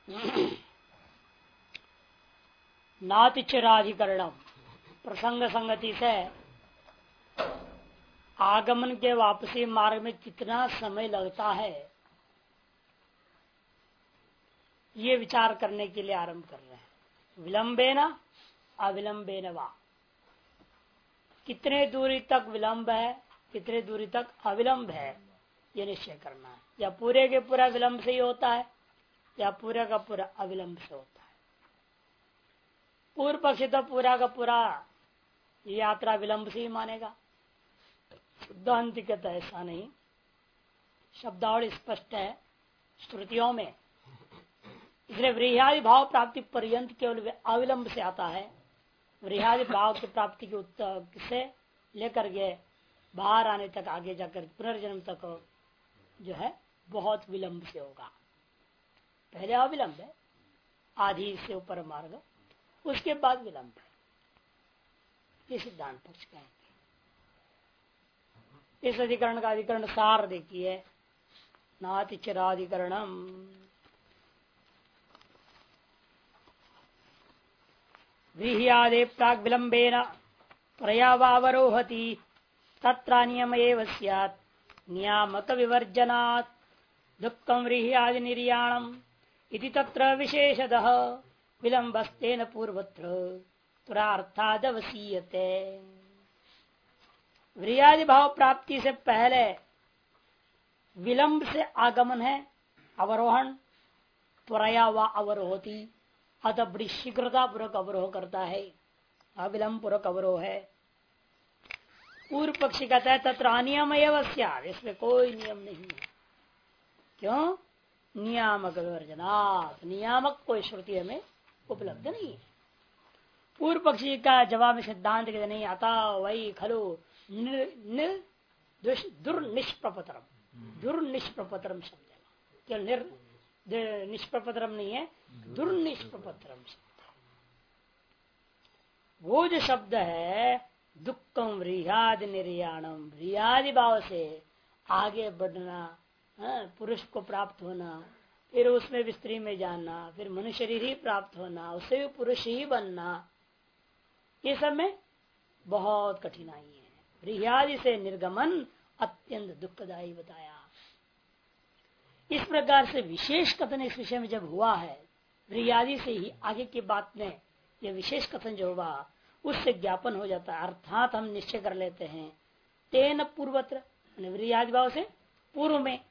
नातिचिराधिकरणम प्रसंग संगति से आगमन के वापसी मार्ग में कितना समय लगता है ये विचार करने के लिए आरंभ कर रहे हैं। विलंबेन अविलंबेन वा, कितने दूरी तक विलंब है कितने दूरी तक अविलंब है ये निश्चय करना है। या पूरे के पूरा विलंब से ही होता है या पूरा का पूरा अविलंब से होता है। पूर्व पक्षी तो पूरा का पूरा यात्रा विलंब से ही मानेगा, सिद्धांतिकता ऐसा नहीं। शब्दावली स्पष्ट है श्रुतियों में, इसलिए व्रीहादि भाव प्राप्ति पर्यंत केवल अविलंब से आता है। व्रीहादि भाव की प्राप्ति के उत्तर से लेकर के बाहर आने तक, आगे जाकर पुनर्जन्म तक जो है बहुत विलंब से होगा। पहले अविलंब है, आधि से ऊपर मार्ग, उसके बाद विलंब है। ये सिद्धांत पक्ष कहेंगे। इस अधिकरण का अधिकरण सार देखिए, नातिचिराधिकरणम। व्रीह्यादे प्राग विलंबेन प्रयावावरोहति तत्र नियम एव स्यात् नियामक विवर्जनात् दुःखं व्रीह्यादि निर्याणम् इति तत्र विशेषतः विलंबस्तेन पूर्वत्र तुरार्थादवसीयते। व्रीह्यादि भाव प्राप्ति से पहले विलंब से आगमन है अवरोहण, त्वरया व अवरोहति, अतः बड़ी शीघ्रता पूर्वक अवरोह करता है, अविलंब पूर्वक अवरोह है। पूर्व पक्षी कहता है तत्र अनियम एव स्यात्, इसमें कोई नियम नहीं है। क्यों? नियामक विवर्जनात्, नियामक कोई श्रुति हमें उपलब्ध नहीं है। पूर्व पक्षी का जवाब में सिद्धांत के नहीं आता, वही खलु दुर्निष्प्रपतरम, दुर्निष्प्रपतरम शब्द है, केवल निष्प्रपतरम नहीं है, दुर्निष्प्रपतरम शब्द है। वो जो शब्द है दुक्खम व्रीह्यादि निर्याणम, व्रीह्यादि भाव से आगे बढ़ना, पुरुष को प्राप्त होना, फिर उसमें भी स्त्री में जाना, फिर मनुष्य शरीर ही प्राप्त होना, उससे भी पुरुष ही बनना, ये सब में बहुत कठिनाई है। व्रीह्यादि से निर्गमन अत्यंत दुखदायी बताया। इस प्रकार से विशेष कथन इस विषय में जब हुआ है, व्रीह्यादि से ही आगे की बात में यह विशेष कथन जो हुआ उससे ज्ञापन हो जाता है। अर्थात हम निश्चय कर लेते हैं तेन पूर्वत्र, व्रीह्यादि भाव से पूर्व में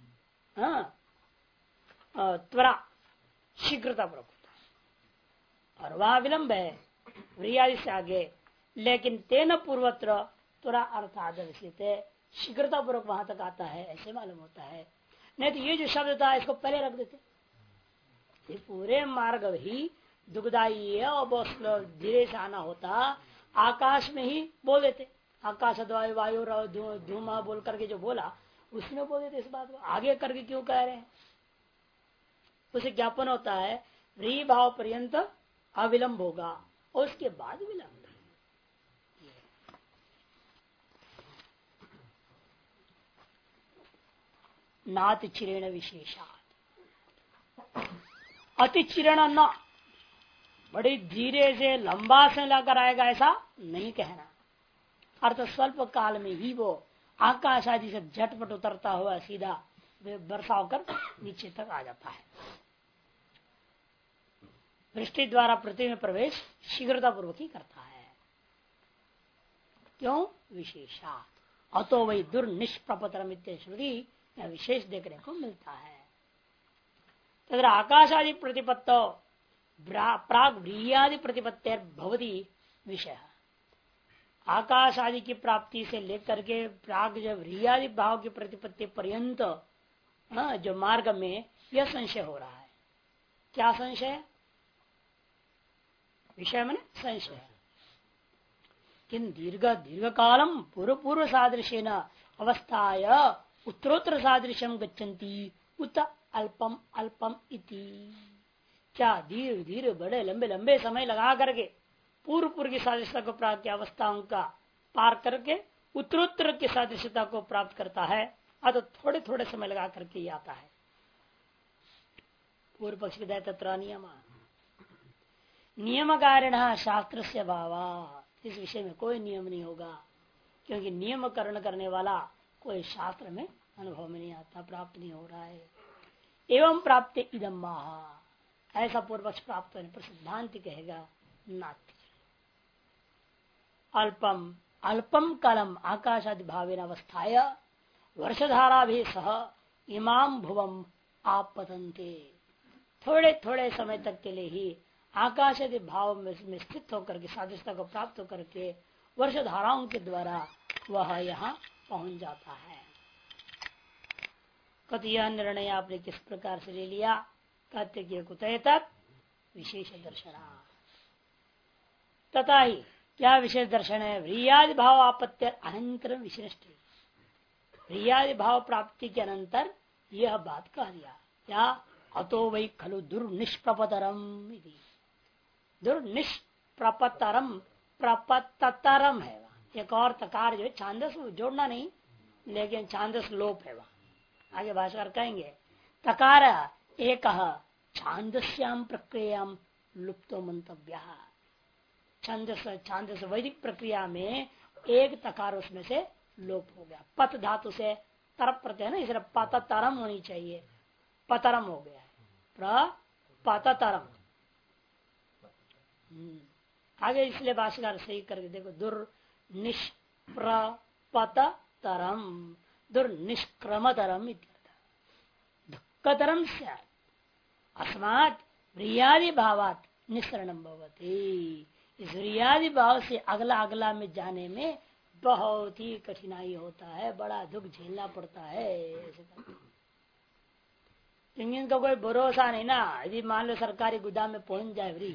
त्वरा शीघ्रता पूर्वक होता है, और वह विलंब है व्रीह्यादि से आगे, लेकिन तेन पूर्वत्र त्वरा अर्थात शीघ्रता पूर्वक वहां तक आता है, ऐसे मालूम होता है। नहीं तो ये जो शब्द था इसको पहले रख देते, ये पूरे मार्ग ही दुखदायी है और बहुत धीरे से आना होता, आकाश में ही बोल देते, आकाश वायु धूमा बोल करके जो बोला उसमें बोल देते। इस बात को आगे करके क्यों कह रहे हैं? उसे ज्ञापन होता है व्रीहि भाव पर्यंत अविलंब होगा और उसके बाद विलंब। नातिचिरेण विशेषात्, अतिचिरण न, बड़ी धीरे से लंबा से लाकर आएगा ऐसा नहीं कहना। अर्थ स्वल्प काल में ही वो आकाश आदि से झटपट उतरता हुआ सीधा वर्षा होकर नीचे तक आ जाता है। वृष्टि द्वारा पृथ्वी में प्रवेश शीघ्रता पूर्वक ही करता है। क्यों? विशेषात्, अतो वही दुर्निष्प्रपतरम श्रुति विशेष देखने को मिलता है। तथा आकाश आदि प्रतिपत्तो प्राग व्रीह्यादि प्रतिपत्ति भवती विषय, आकाश आदि की प्राप्ति से लेकर के प्राग जो व्रीह्यादि भाव की प्रतिपत्ति पर्यंत जो मार्ग में यह संशय हो रहा है। क्या संशय? विषय में संशय। किन दीर्घ कालम पूर्व पूर्व सादृश्येन अवस्थाय उत्तरोत्तर सादृश्यम गच्छन्ति उत अल्पम अल्पम इति। क्या धीरे धीरे बड़े लंबे लंबे समय लगा करके पूर्व पूर्व की सादृश्यता को प्राप्त की अवस्थाओं का पार करके उत्तरोत्तर की सादृश्यता को प्राप्त करता है, तो थोड़े थोड़े समय लगा करके ही आता है। पूर्व पक्ष के तत्र नियम नियमकारिण शास्त्र से भावा, इस विषय में कोई नियम नहीं होगा, क्योंकि नियमकरण करने वाला कोई शास्त्र में अनुभव में नहीं आता, प्राप्त नहीं हो रहा है। एवं प्राप्त इदम महा, ऐसा पूर्व पक्ष प्राप्त होने पर सिद्धांत कहेगा नास्ति। अल्पम अल्पम कालम आकाशादि भावेन अवस्थाय वर्षधारा भी सह इमाम भुवम आपतन्ते, थोड़े थोड़े समय तक के लिए ही आकाश आदि भाव में स्थित होकर के सादृश्यता को प्राप्त होकर के वर्ष धाराओं के द्वारा वह यहाँ पहुंच जाता है। कत यह निर्णय आपने किस प्रकार से ले लिया? कहते कि कुतः तत् विशेष दर्शना, तथा ही क्या विशेष दर्शन है? व्रियादि भाव आपत्ति अनंतर विशिष्ट, व्रियादि भाव प्राप्ति के अनंतर यह बात कह दिया क्या? अतो वै खलु दुर्निष्प्रपतरम, दुर्निष्प्रपतरम प्रपतरम है। एक और तकार जो है छांदस जोड़ना नहीं, लेकिन छांदस लोप है वहां। आगे भाषाकार कहेंगे तकार एक छांदस्याम प्रक्रियाम लुप्तो मंतव्य, छांदस वैदिक प्रक्रिया में एक तकार उसमें से लोप हो गया। पत धातु से तरप प्रत्यय है ना, इसलिए पतरम होनी चाहिए, पतरम हो गया है प्रपतरम। आगे इसलिए भाषाकार सही करके देखो, दुर्निष्प्रपतरम दुर्निष्क्रमतरम दुःखतरम स्यात् अस्मात् व्रियादि भावात निसरणम भवति। इस व्रियादि भाव से अगला अगला में जाने में बहुत ही कठिनाई होता है, बड़ा दुख झेलना पड़ता है। इनका कोई भरोसा नहीं ना, यदि मान लो सरकारी गोदाम में पहुंच जाए व्री,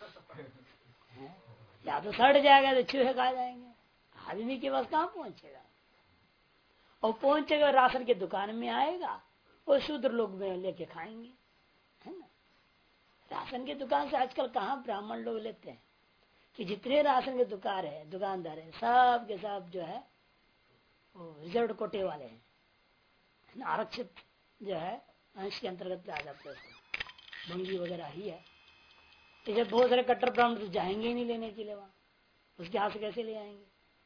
या तो सड़ जाएगा तो चूहे खा जाएंगे, आदमी के पास कहाँ पहुंचेगा। और पहुंचेगा राशन की दुकान में आएगा, और शूद्र लोग में लेके खाएंगे, है ना। राशन की दुकान से आजकल कहाँ ब्राह्मण लोग लेते हैं, कि जितने राशन के दुकानदार है सब के सब जो है वो रिजर्व कोटे वाले हैं, आरक्षित जो है अंश के अंतर्गत आ जाते हैं, भंगी वगैरह ही है। इसे बहुत सारे कट्टर ब्राह्मण तो जाएंगे ही नहीं लेने के लिए, वहां उसके हाथ से कैसे ले आएंगे।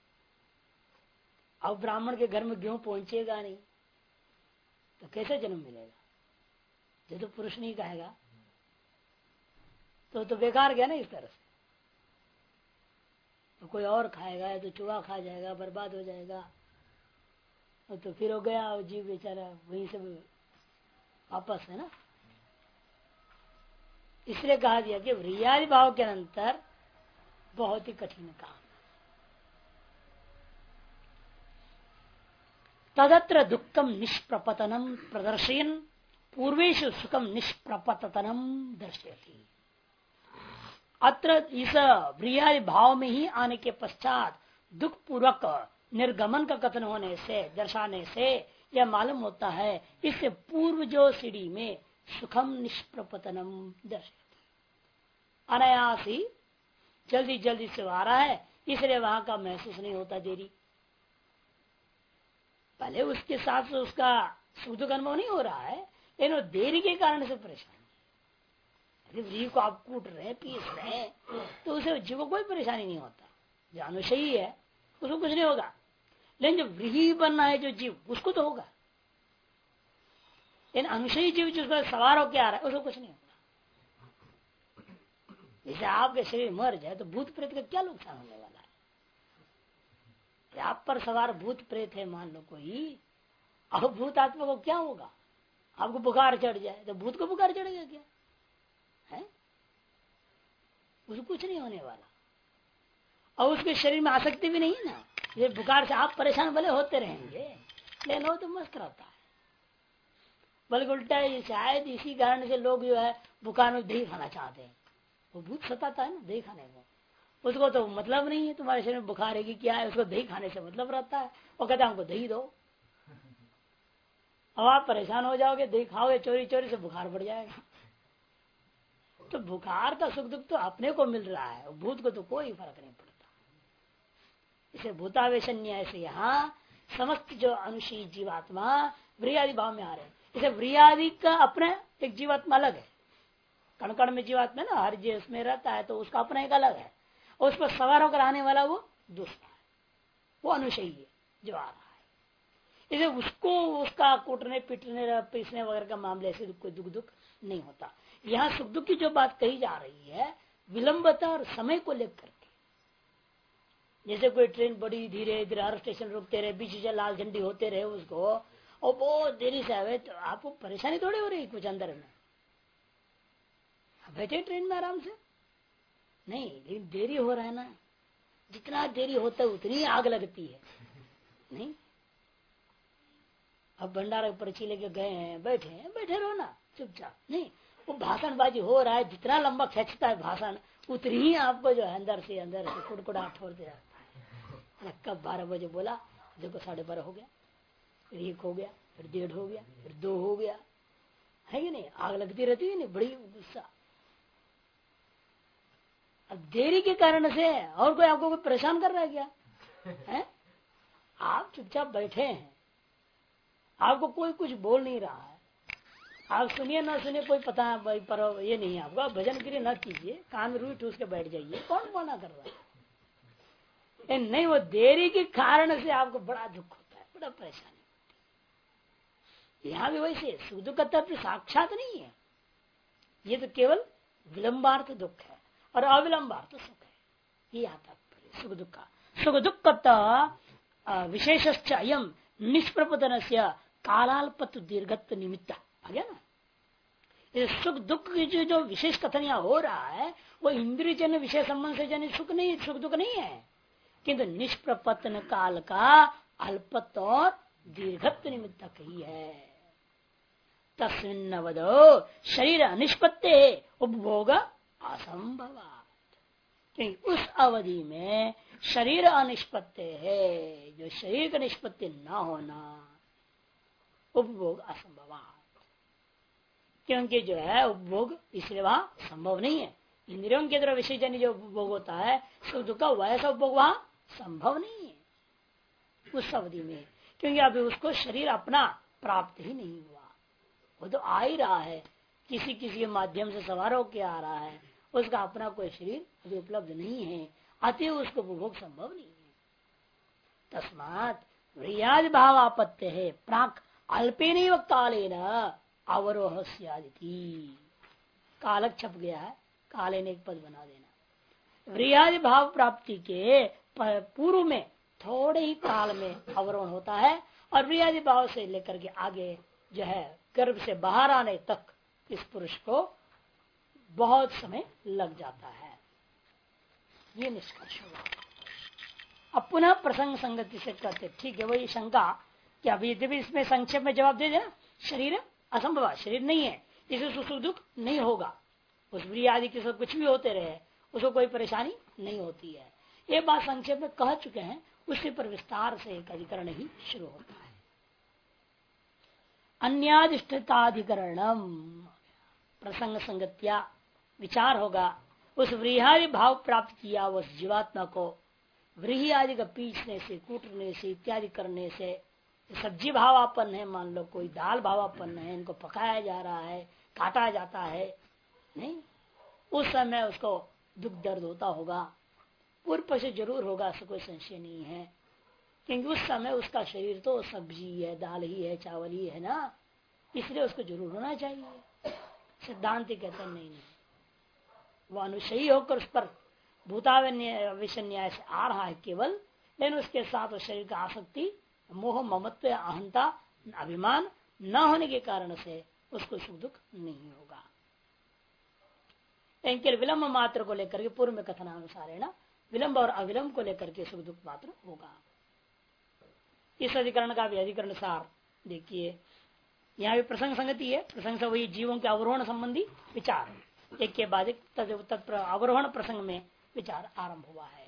अब ब्राह्मण के घर में गेहूं पहुंचेगा नहीं तो कैसे जन्म मिलेगा? जो तो पुरुष नहीं कहेगा तो बेकार गया ना इस तरह से। तो कोई और खाएगा या तो चूहा खा जाएगा, बर्बाद हो जाएगा, तो फिर हो गया जीव बेचारा वहीं से वापस, है ना। इसलिए कहा दिया कि व्रियादि भाव के अंतर बहुत ही कठिन काम। तदत्र दुखम निष्प्रपतनम प्रदर्शयन पूर्वेशु सुखम निष्प्रपतनम दर्शयति। अत्र इस व्रियादि भाव में ही आने के पश्चात दुख पूर्वक निर्गमन का कथन होने से, दर्शाने से यह मालूम होता है इससे पूर्व जो सीढ़ी में सुखम निष्प्रपतनम दर्शयति, अनायास ही जल्दी जल्दी से आ रहा है, इसलिए वहां का महसूस नहीं होता देरी। पहले उसके साथ से उसका सुख दुख अनुभव नहीं हो रहा है, लेकिन देरी के कारण से परेशान। व्रीहि को आप कूट रहे पीस रहे तो उसे जीव को कोई परेशानी नहीं होता, जो अनुशयी है उसको कुछ नहीं होगा, लेकिन जो व्रीहि बनना है जो जीव उसको तो होगा। लेकिन अनुशयी जीव जिसको सवार होकर आ रहा है उसको कुछ नहीं होगा। जैसे आपके शरीर मर जाए तो भूत प्रेत का क्या नुकसान होने वाला है? आप पर सवार भूत प्रेत है मान लो कोई, अब भूत आत्मा को क्या होगा? आपको बुखार चढ़ जाए तो भूत को बुखार चढ़ेगा क्या है? उसको कुछ नहीं होने वाला, और उसके शरीर में आसक्ति भी नहीं है ना। ये बुखार से आप परेशान भले होते रहेंगे, लेकिन वो तो मस्त रहता है। बल्कि उल्टा है, शायद इसी कारण से लोग जो है बुखार में दही खाना चाहते हैं। वो भूत सताता है ना दही खाने को, उसको तो मतलब नहीं है तुम्हारे शरीर में बुखार है कि क्या है, उसको दही खाने से मतलब रहता है। वो कहता है हमको दही दो, अब आप परेशान हो जाओगे, दही खाओगे चोरी चोरी से बुखार बढ़ जाएगा। तो बुखार का सुख दुख तो अपने को मिल रहा है, भूत को तो कोई फर्क नहीं पड़ता। इसे भूतावेश न्याय से यहाँ समस्त जो अनुशील जीवात्मा व्रियादि भाव में आ रहे हैं। इसे व्रियादि का अपने एक जीवात्मा अलग है, कण कण में जीवात्मा है ना, हर जीव उसमें रहता है, तो उसका अपना एक अलग है, और उस पर सवार होकर आने वाला वो दूसरा है, वो अनुशयी है जो आ रहा है। इसे उसको उसका कूटने पीटने पीसने वगैरह का मामले से कोई दुख नहीं होता। यहाँ सुख दुख की जो बात कही जा रही है विलंबता और समय को लेकर के, जैसे कोई ट्रेन बड़ी धीरे धीरे हर स्टेशन रुकते रहे, बीच से लाल झंडी होते रहे उसको, और बहुत देरी से आवे, तो आपको परेशानी थोड़ी हो रही कुछ अंदर में, बैठे ट्रेन में आराम से, नहीं, लेकिन देरी हो रहा है ना, जितना देरी होता है उतनी आग लगती है। नहीं, अब भंडारा पर्ची लेके गए हैं, बैठे रहो ना चुपचाप, नहीं, वो भाषणबाजी हो रहा है, जितना लंबा खींचता है भाषण उतनी ही आपको जो है अंदर से कुड़कुड़ाहट होते रहता है। कब 12 बजे बोला, देखो 12:30 हो गया, फिर 1 हो गया, फिर 1:30 हो गया, फिर 2 हो गया, है कि नहीं, आग लगती रहती है, नहीं, बड़ी गुस्सा। अब देरी के कारण से और कोई आपको कोई परेशान कर रहा है क्या है? आप चुपचाप बैठे हैं, आपको कोई कुछ बोल नहीं रहा है, आप सुनिए ना सुनिए कोई पता है पर ये नहीं है आपको, आप भजन के लिए न कीजिए, कान में रूई ठूस के बैठ जाइए, कौन मना कर रहा है? नहीं, वो देरी के कारण से आपको बड़ा दुख होता है, बड़ा परेशानी होती है। यहाँ भी वैसे सुख दुख का तत्व साक्षात नहीं है, ये तो केवल विलंबार्थ दुख है और अविलंबार्थ सुख है, ये आता सुख दुख का। सुख दुख विशेष अयम निष्प्रपतन से कालाल्पत दीर्घत्व निमित्त आ गया ना। ये सुख दुख की जो विशेष कथन यहाँ हो रहा है वो इंद्रिय जन विषय संबंध से जन सुख दुख नहीं है, किंतु निष्प्रपतन काल का अल्पत्व और दीर्घत्व निमित्त ही है। तस्मिन् वदो शरीर अनिष्पत्ते उपभोग असंभवात्, क्योंकि उस अवधि में शरीर अनिष्पत्ति है, जो शरीर का निष्पत्ति न होना, उपभोग असंभवात्, क्योंकि जो है उपभोग इसलिए वहां संभव नहीं है। इंद्रियों के द्वारा विषय जन जो उपभोग होता है सुख दुख का, वैसा उपभोग वहां संभव नहीं है उस अवधि में, क्योंकि अभी उसको शरीर अपना प्राप्त ही नहीं हुआ, वो तो आ ही रहा है, किसी किसी के माध्यम से सवार होकर आ रहा है, उसका अपना कोई शरीर अभी उपलब्ध नहीं है, अतएव उसको उपभोग संभव नहीं है। तस्मात् व्रियादि भाव आपत्ति है प्राक अल्पेन कालेन अवरोह स्यादिति, कालक छप गया है, काले ने एक पद बना देना। व्रियादि भाव प्राप्ति के पूर्व में थोड़े ही काल में अवरोहण होता है, और व्रियादि भाव से लेकर के आगे जो है गर्भ से बाहर आने तक इस पुरुष को बहुत समय लग जाता है, ये निष्कर्ष हुआ। अब पुनः प्रसंग संगति से कहते, ठीक है वही शंका कि अभी यद्यपि इसमें संक्षेप में जवाब दे देना, शरीर असंभव, शरीर नहीं है, इसे सुख दुख नहीं होगा, उस व्रिय आदि के साथ कुछ भी होते रहे उसको कोई परेशानी नहीं होती है, ये बात संक्षेप में कह चुके हैं, उसी पर विस्तार से एक अधिकरण ही शुरू होता है। अन्यादिष्टताधिकरणम, प्रसंग संगत्या विचार होगा, उस व्रीहादि भाव प्राप्त किया उस जीवात्मा को व्रीहि आदि का पीछने से, कूटने से, इत्यादि करने से, सब्जी भावापन्न है, मान लो कोई दाल भावापन्न है, इनको पकाया जा रहा है, काटा जाता है, नहीं, उस समय उसको दुख दर्द होता होगा, पूर्व से जरूर होगा, ऐसा कोई संशय नहीं है, क्योंकि उस समय उसका शरीर तो सब्जी है, दाल ही है, चावल ही है ना, इसलिए उसको जरूर होना चाहिए। सिद्धांत कहते नहीं, वो अनुशयी होकर उस पर भूताविषय न्याय से आ रहा है केवल, लेकिन उसके साथ उस शरीर का आसक्ति, मोह, ममत्व, अहंता, अभिमान न होने के कारण से उसको सुख दुख नहीं होगा। लेकिन विलंब मात्र को लेकर के पूर्व में कथनानुसार है ना, विलंब और अविलंब को लेकर के सुख दुख मात्र होगा। इस अधिकरण का भी अधिकरण सार देखिए, यहाँ भी प्रसंग संगति है, प्रसंग से वही जीवों के अवरोहण संबंधी विचार, एक के बाद एक अवरोहण प्रसंग में विचार आरंभ हुआ है।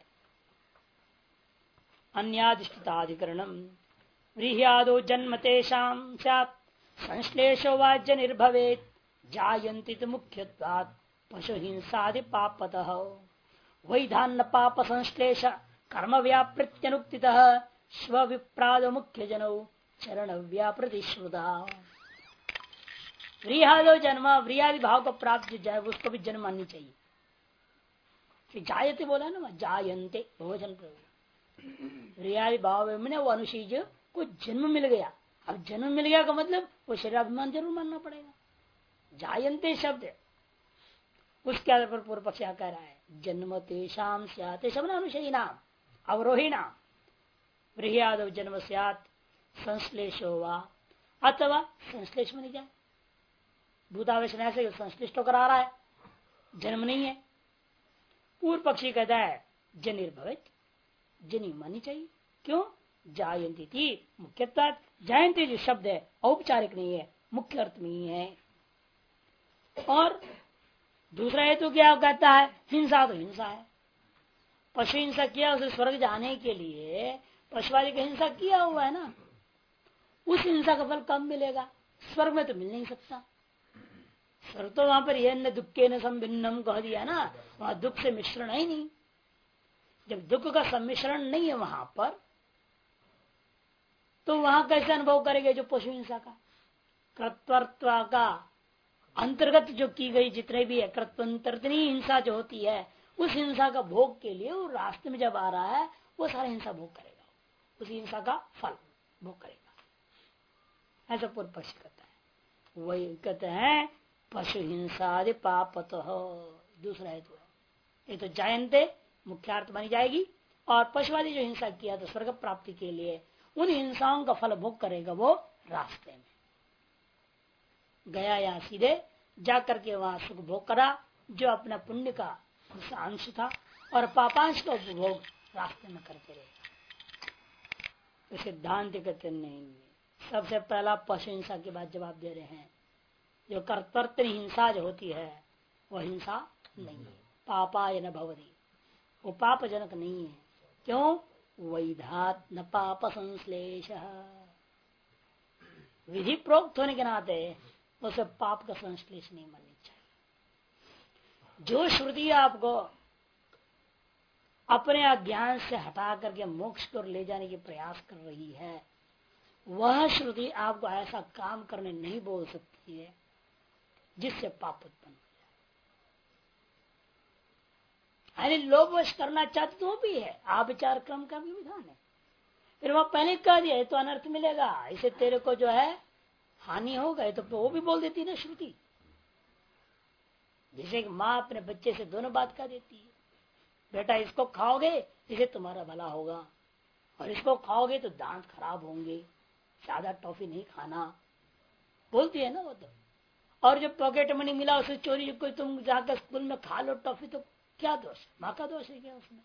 अन्यादिष्टिताधिकरणम व्रीह्यादो जन्म तेषां स्यात् संश्लेषो वाज्य निर्भवेत् जायन्ति तु मुख्यत्वात् पशु हिंसादि पापतः वैधान्न पाप संश्लेष कर्म व्यापृत्यनुक्तितः स्व विप्राद मुख्य जनौ चरण व्यापृतिश्रुता। व्रीहादो जन्म, व्रीहादि भाव को प्राप्त जो जाए उसको भी जन्म माननी चाहिए। जायते बोला ना, जायंते बहुवचन प्रयोग। व्रीहादि भाव में वो अनुशीज को जन्म मिल गया। अब जन्म मिल गया का मतलब वो शरीराभिमान जरूर मानना पड़ेगा। जायंते शब्द है, उसके आधार पर पूर्व पक्ष कह रहा है जन्म तेषाम स्यात् शब्द अनुशयी नाम अवरोही नाम व्रीहादो जन्म स्यात् संश्लेषो वा, अथवा संश्लेष में नहीं जाए भूतावेशन ऐसे संश्लिष्ट होकर आ रहा है, जन्म नहीं है। पूर्व पक्षी कहता है जनिर्भवित, जनी मानी चाहिए। क्यों? जायंती थी मुख्यतः, जायंती जो शब्द है औपचारिक नहीं है, मुख्य अर्थ में ही है। और दूसरा हेतु क्या कहता है? हिंसा, तो हिंसा है। पशु हिंसा किया, उसे स्वर्ग जाने के लिए पशुवादी का हिंसा किया हुआ है ना, उस हिंसा का फल कम मिलेगा, स्वर्ग में तो मिल नहीं सकता। स्वर्ग तो वहां पर यह न दुखे न संभिन्नम कह दिया ना, वहां दुख से मिश्रण है ही नहीं। जब दुख का सम्मिश्रण नहीं है वहां पर, तो वहां कैसे अनुभव करेंगे जो पशु हिंसा का? कृत्वर्त्व का अंतर्गत जो की गई जितने भी है कृत्वंतरतनी हिंसा जो होती है, उस हिंसा का भोग के लिए वो रास्ते में जब आ रहा है वो सारा हिंसा भोग करेगा, उस हिंसा का फल भोग करेगा। ऐसा पूर्व पक्ष कहता है। वही कहते हैं पशु हिंसा पापत हो, दूसरा हेतु है। ये तो जायंते मुख्यार्थ मानी जाएगी, और पशुवादी जो हिंसा किया तो स्वर्ग प्राप्ति के लिए उन हिंसाओं का फल भोग करेगा वो रास्ते में गया, या सीधे जा करके वहां सुख भोग करा जो अपना पुण्य का अंश था, और पापांश का उपभोग रास्ते में करते रहेगा। तो सिद्धांत कहते नहीं, सबसे पहला पशु हिंसा के बाद जवाब दे रहे हैं जो कर्तव्य हिंसा जो होती है वह हिंसा नहीं है, पापाय न भवति, वो पापजनक नहीं है। क्यों? वैधात न पाप संश्लेष, विधि प्रोक्त होने के नाते उसे पाप का संश्लेष नहीं माननी चाहिए। जो श्रुति आपको अपने अज्ञान से हटा करके मोक्ष को ले जाने की प्रयास कर रही है, वह श्रुति आपको ऐसा काम करने नहीं बोल सकती है जिससे पाप उत्पन्न हो जाए। यानी लोभवश करना चाहते तो भी है, आविचार क्रम का भी विधान है। फिर वह पहले कह दिया तो अनर्थ मिलेगा, इसे तेरे को जो है हानि हो गए, तो वो भी बोल देती ना श्रुति। जैसे कि माँ अपने बच्चे से दोनों बात कह देती है, बेटा इसको खाओगे इसे तुम्हारा भला होगा, और इसको खाओगे तो दांत खराब होंगे, ज्यादा टॉफी नहीं खाना, बोलती है ना वो तो। और जब पॉकेट मनी मिला उसे चोरी कोई तुम जाकर स्कूल में खा लो टॉफी, तो क्या दोष? माँ का दोष है क्या उसमें?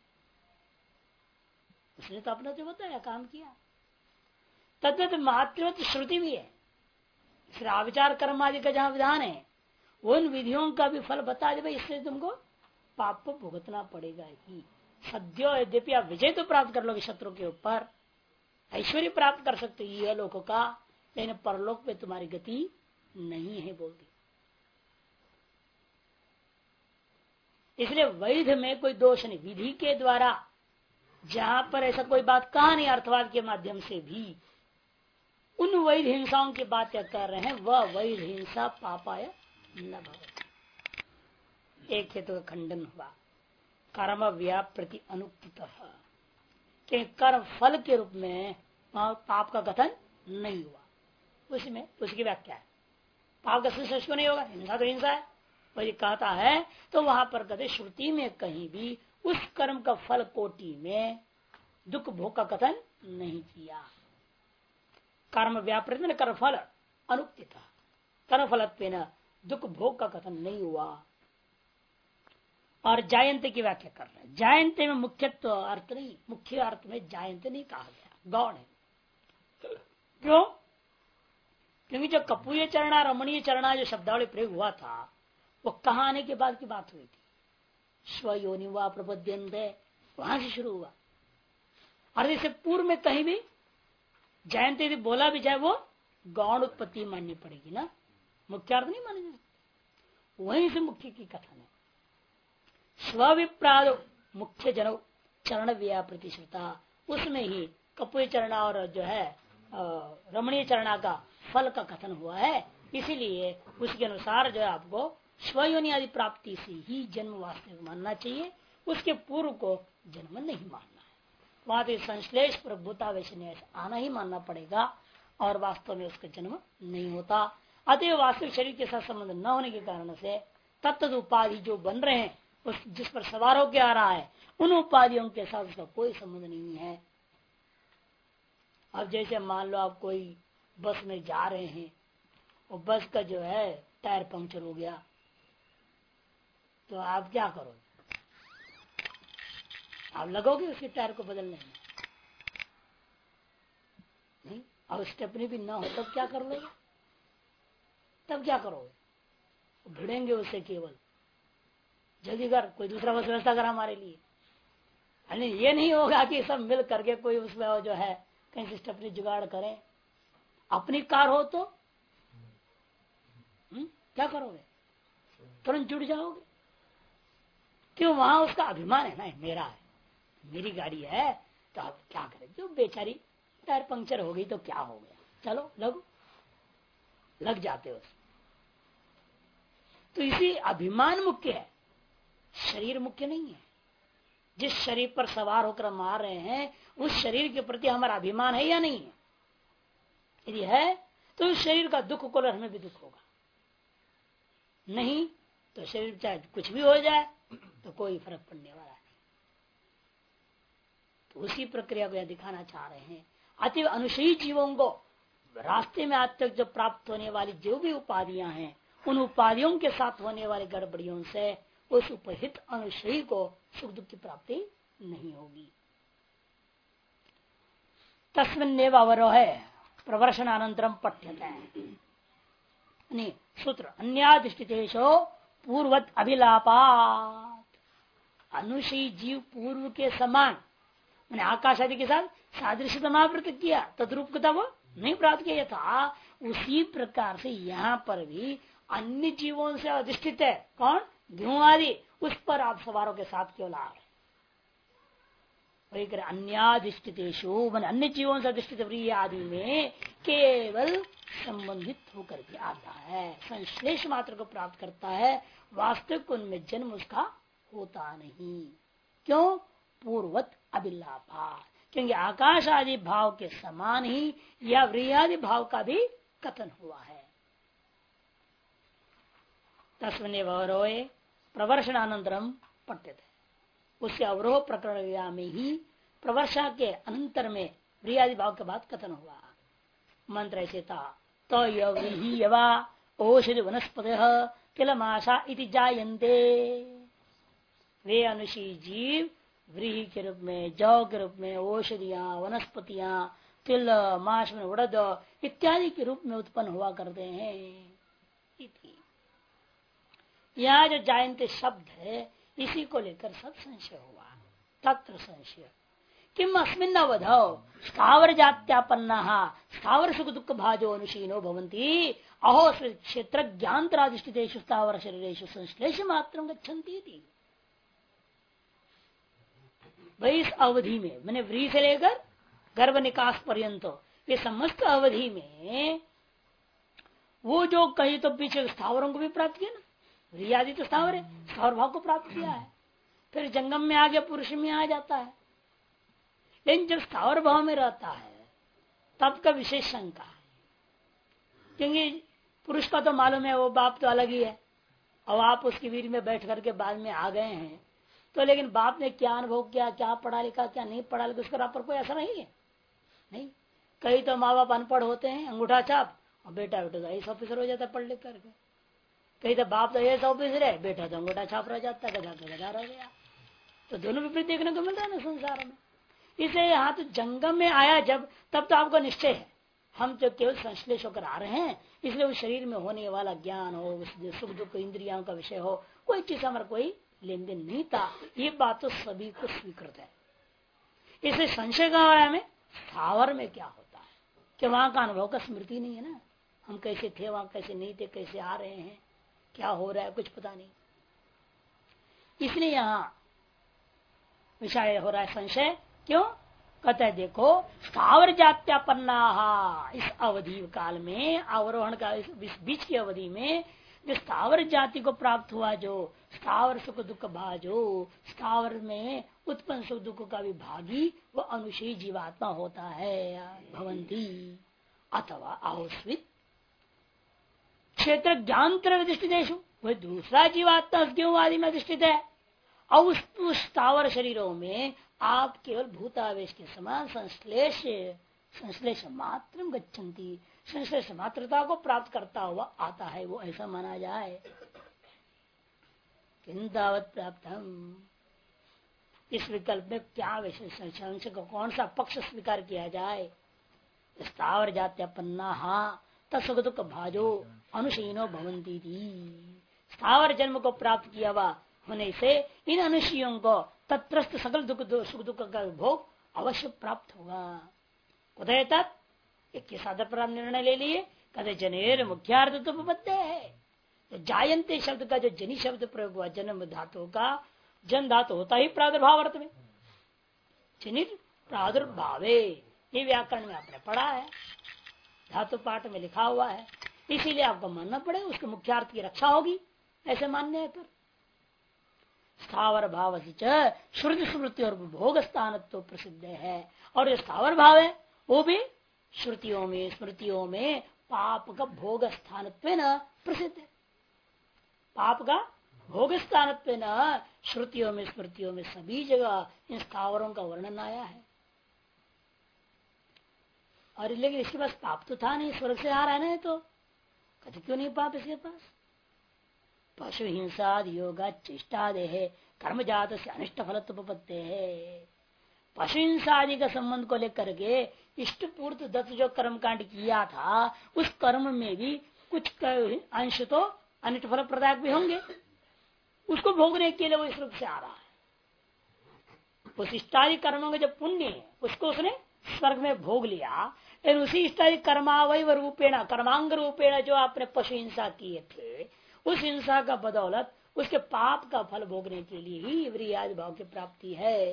उसने तो अपना जो बताया काम किया। तद्वत मातृवत श्रुति भी है, आविचार कर्म आदि का जहां विधान है उन विधियों का भी फल बता दे भाई, इससे तुमको पाप को भुगतना पड़ेगा ही। सद्यो यद्यपि आप विजय तो प्राप्त कर लोगे शत्रु के ऊपर, ऐश्वर्य प्राप्त कर सकते ये लोगों का, लेकिन परलोक पे तुम्हारी गति नहीं है बोलती। इसलिए वैध में कोई दोष नहीं, विधि के द्वारा जहां पर ऐसा कोई बात कहा नहीं अर्थवाद के माध्यम से भी उन वैध हिंसाओं की बात कर रहे हैं, वह वैध हिंसा पापाय न भवति। एक हेतु का खंडन हुआ, कर्म व्याप्रति अनुक्त, कर्म फल के रूप में पाप का कथन नहीं हुआ। उसमें उसकी व्याख्या है, पाप का संश्लेष क्यों नहीं होगा? हिंसा तो हिंसा है, वही कहता है। तो वहां पर कहते श्रुति में कहीं भी उस कर्म का फल कोटि में दुख भोग का कथन नहीं किया। कर्म व्यापृत में कर्म फल अनुक्ति था, कर्म फल दुख भोग का कथन नहीं हुआ। और जायंत की व्याख्या कर रहे हैं, जायंत में मुख्यत्व अर्थ नहीं, मुख्य अर्थ में जायंत नहीं कहा गया, गौण है। क्यों? क्योंकि जो कपूय चरणा रमणीय चरणा जो शब्दावली प्रयोग हुआ था वो कहाँ आने के बाद की बात हुई थी? स्वयोनि वा प्रपद्यन्ते, वहां से शुरू हुआ। और इससे पूर्व में कहीं भी जयंत यदि बोला भी जाए वो गौण उत्पत्ति माननी पड़ेगी ना, मुख्य अर्थ नहीं माने जा सकते। वहीं से मुख्य की कथन है। स्वविप्राद मुख्य जन चरण व्यापृति श्रुता, उसमें ही कपूय चरणा और जो है रमणीय चरणा का फल का कथन हुआ है, इसीलिए उसके अनुसार जो है आपको स्वयोनि आदि प्राप्ति से ही जन्म वास्तविक मानना चाहिए, उसके पूर्व को जन्म नहीं मानना है। वहां तो संश्लेष प्रभुतावेश आना ही मानना पड़ेगा और वास्तव में उसका जन्म नहीं होता। अतः वास्तविक शरीर के साथ संबंध न होने के कारण से तत्त उपाधि जो बन रहे हैं उस जिस पर सवार होकर आ रहा है उन उपाधियों के साथ उसका कोई संबंध नहीं है। अब जैसे मान लो आप कोई बस में जा रहे हैं और बस का जो है टायर पंक्चर हो गया, तो आप क्या करोगे? आप लगोगे उसके टायर को बदलने में? नहीं। और स्टेपनी भी ना हो तब क्या कर लोगे? तब क्या करोगे? भिड़ेंगे उससे केवल, जल्दी कर, कोई दूसरा बस व्यवस्था कर हमारे लिए। ये नहीं होगा कि सब मिल करके कोई उसमें जो है कहीं से स्टेपनी जुगाड़ करें। अपनी कार हो तो क्या करोगे? तुरंत जुड़ जाओगे। क्यों? वहां उसका अभिमान है ना, मेरा है, मेरी गाड़ी है, तो अब क्या करें? जो बेचारी टायर पंक्चर हो गई तो क्या हो गया, चलो लगो, लग जाते हो। तो इसी अभिमान मुख्य है, शरीर मुख्य नहीं है। जिस शरीर पर सवार होकर मार रहे हैं उस शरीर के प्रति हमारा अभिमान है या नहीं है? यदि है तो उस शरीर का दुख को हमें भी दुख होगा, नहीं तो शरीर चाहे कुछ भी हो जाए तो कोई फर्क पड़ने वाला नहीं। तो उसी प्रक्रिया को यह दिखाना चाह रहे हैं। अति अनुशयी जीवों को रास्ते में आज तक जो प्राप्त होने वाली जो भी उपाधियां हैं उन उपाधियों के साथ होने वाली गड़बड़ियों से उस उपहित अनुशयी को सुख दुख की प्राप्ति नहीं होगी। तस्मिन्नेव अवरोहे प्रवर्षणानंतरम पठ्यते। सूत्र अन्याधिष्ठितेशो पूर्वत अभिलापात। अनुशयी जीव पूर्व के समान मैंने आकाश आदि के साथ सादृश्य समावृत किया, तद्रूपता वो नहीं प्राप्त किया था। उसी प्रकार से यहाँ पर भी अन्य जीवों से अधिष्ठित है। कौन? गेहूं आदि, उस पर आप सवारों के साथ क्यों ला रहे? वही करे अन्याधिष्ठितेशु मन अन्य जीवों से अधिष्ठित व्रीहि आदि में केवल संबंधित होकर के आता है, संश्लेष मात्र को प्राप्त करता है। वास्तविक उनमें जन्म उसका होता नहीं। क्यों? पूर्वत अभिलापा, क्योंकि आकाश आदि भाव के समान ही यह व्रीहि आदि भाव का भी कथन हुआ है। तस्मिन् अवरोहे प्रवर्षणानंतरम पठ्यते। उसके अवरोह प्रकरण में ही प्रवर्षा के अनंतर में व्रीहि भाव के बाद कथन हुआ। मंत्र ऐसे था, तो यवा औषधि वनस्पति तिलमाशा इति जायन्ते। वे अनुशी जीव व्रीहि के रूप में, जौ के रूप में, औषधियां, वनस्पतियां, तिल, माश में उड़द इत्यादि के रूप में उत्पन्न हुआ करते हैं। यहाँ जो जायन्ते शब्द है इसी को लेकर सब संशय हुआ। तत्र संशय किम अस्मिन् अवधौ स्थावर जात्यापन्ना स्थावर सुख दुख भाजो अनुशीनो भवन्ति अहो क्षेत्र ज्ञान्तराधिष्ठितेषु स्थावर शरीरेषु संश्लेष मात्रं गच्छन्ति इति। भाई इस अवधि में मैंने व्रीहि से लेकर गर्भ निकास पर्यंत ये समस्त अवधि में वो जो कहीं तो पीछे स्थावरों को भी प्राप्त किया ना, व्रीहि आदि तो स्थावर है, स्थावर भाव को प्राप्त किया है। फिर जंगम में आ गया, पुरुष में आ जाता है। लेकिन जब स्थावर भाव में रहता है तब का विशेष शंका है, क्योंकि पुरुष का तो मालूम है वो बाप तो अलग ही है और आप उसकी वीर में बैठ करके बाद में आ गए हैं तो, लेकिन बाप ने क्या अनुभव किया, क्या पढ़ा लिखा, क्या नहीं पढ़ा लिखा, उसका आप पर कोई असर नहीं है। नहीं, कई तो माँ बाप अनपढ़ होते हैं, अंगूठा छाप, और बेटा बेटा आईएएस ऑफिसर हो जाता है पढ़ लिख करके। कहीं तो बाप तो आईएएस ऑफिसर है, बेटा तो अंगूठा छाप रह जाता है, गधा तो गधा रह गया। तो दोनों विपरीत देखने को मिल रहा है ना संसार में। इसलिए यहाँ तो जंगम में आया जब, तब तो आपको निश्चय है हम तो केवल संश्लेष होकर आ रहे हैं, इसलिए उस शरीर में होने वाला ज्ञान हो, सुख दुख इंद्रियों का विषय हो, कोई चीज हमारा कोई लेन देन नहीं था। ये बात तो सभी को स्वीकृत है। इसे संशय का में स्थावर में क्या होता है कि वहां का अनुभव का स्मृति नहीं है ना, हम कैसे थे, वहां कैसे नहीं थे, कैसे आ रहे हैं, क्या हो रहा है, कुछ पता नहीं। इसलिए यहाँ विषय हो रहा है संशय। क्यों? कहते है देखो स्थावर जात्यापन्ना इस अवधि काल में अवरोहण का इस बीच की अवधि में जो स्थावर जाति को प्राप्त हुआ, जो स्थावर सुख दुख भाजो स्थावर में उत्पन्न सुख दुख का भी भागी वो अनुशयी जीवात्मा होता है भवंती अथवा आहुस्वित क्षेत्र ज्ञानतर दृष्टिदेशु वह दूसरा जीवात्मा क्यों आदि में अधिष्ठित है और उस स्थावर शरीरों में आप केवल भूतावेश के समान संश्लेष मात्र गच्छन्ति संश्लेष मात्रता को प्राप्त करता हुआ आता है, वो ऐसा माना जाए। किंतावत प्राप्तम इस विकल्प में क्या विशेष को कौन सा पक्ष स्वीकार किया जाए। स्थावर जात्यपन्ना तत्सुख दुख भाजो अनुशीनो भवंती थी। स्थावर जन्म को प्राप्त किया हुआ होने से इन अनुशीयों को तत्रस्थ सकल दुख सुख दुख का भोग अवश्य प्राप्त होगा। कुतः तत् एक साधन पर निर्णय ले लिए कहते जनेर मुख्यार्थ तो उपपत्ति है। जायंते शब्द का जो जनी शब्द प्रयोग हुआ जन्म धातु का, जन धातु होता ही प्रादुर्भाव अर्थ में, जनिर प्रादुर्भावे ये व्याकरण में आपने पढ़ा है, धातु पाठ में लिखा हुआ है, इसीलिए आपको मानना पड़े उसके मुख्यार्थ की रक्षा होगी ऐसे मानने है। पर स्थावर भाव श्रुति स्मृति और भोग स्थान तो प्रसिद्ध है, और जो स्थावर भाव है वो भी श्रुतियों में स्मृतियों में पाप का भोग स्थान प्रसिद्ध है। पाप का भोग स्थान श्रुतियों में स्मृतियों में सभी जगह इन स्थावरों का वर्णन आया है। और लेकिन इसके पास पाप तो था नहीं, स्वर्ग से आ रहा है ना, तो कहते क्यों नहीं पाप इसके पास। पशु हिंसा योगा चेष्टा देह कर्म जात से अनिष्ट फलत्वपत्ते है। पशु हिंसा आदि का संबंध को लेकर के इष्ट पूर्त दत्त जो कर्म कांड किया था उस कर्म में भी कुछ अंश तो अनिष्ट फल प्रदायक भी होंगे, उसको भोगने के लिए वो इस रूप से आ रहा है। उस इष्टादि कर्मों का जो पुण्य है उसको उसने स्वर्ग में भोग लिया, लेकिन उसी इष्टादि कर्मावय रूपेण कर्मांग रूपेण जो आपने पशु हिंसा किए थे उस हिंसा का बदौलत उसके पाप का फल भोगने के लिए ही व्रियादि भाव की प्राप्ति है।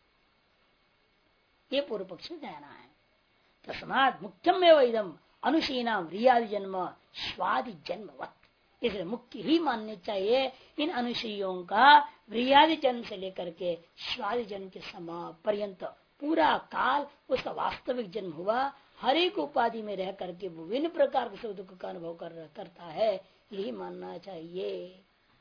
ये पूर्व पक्ष में कहना है। तस्मात् मुख्यम एवं इदम अनुशीना व्रियादि जन्म स्वादि जन्मवत, इसलिए मुख्य ही मानने चाहिए इन अनुशीयों का व्रियादि जन्म से लेकर के स्वादि जन्म के समय पर्यंत पूरा काल उसका वास्तविक जन्म हुआ, हर एक उपाधि में रह करके विभिन्न प्रकार के सुख दुख का अनुभव करता है, यही मानना चाहिए।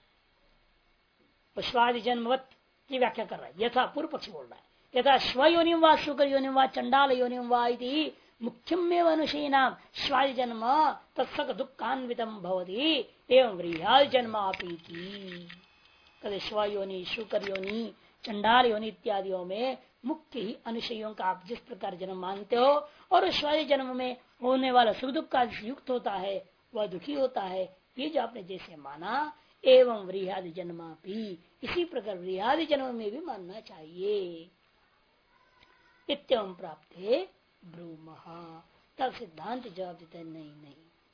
स्वादि जन्मवत की व्याख्या कर रहा है। यथा पूर्व पक्ष बोल रहा है यथा स्वयोनिम वा शुक्र योनिम वा चंडाल योनिम वा इति मुख्यमेव अनुशीनाम स्वादि जन्म तत्सक दुखान्वितम भवति एवं व्रीहाल जन्मापीति। कदे स्वयोनि शुक्र योनि चंडाल योनि इत्यादियों में मुख्य ही अनुशयों का आप जिस प्रकार जन्म मानते हो और स्वादि जन्म में होने वाला सुख दुख का युक्त होता है वह दुखी होता है, ये जो आपने जैसे माना एवं व्रीहादि जन्मापि इसी प्रकार व्रीहादि जन्म में भी मानना चाहिए। इत्यम प्राप्त ब्रूमहा, तब सिद्धांत जवाब देते नहीं।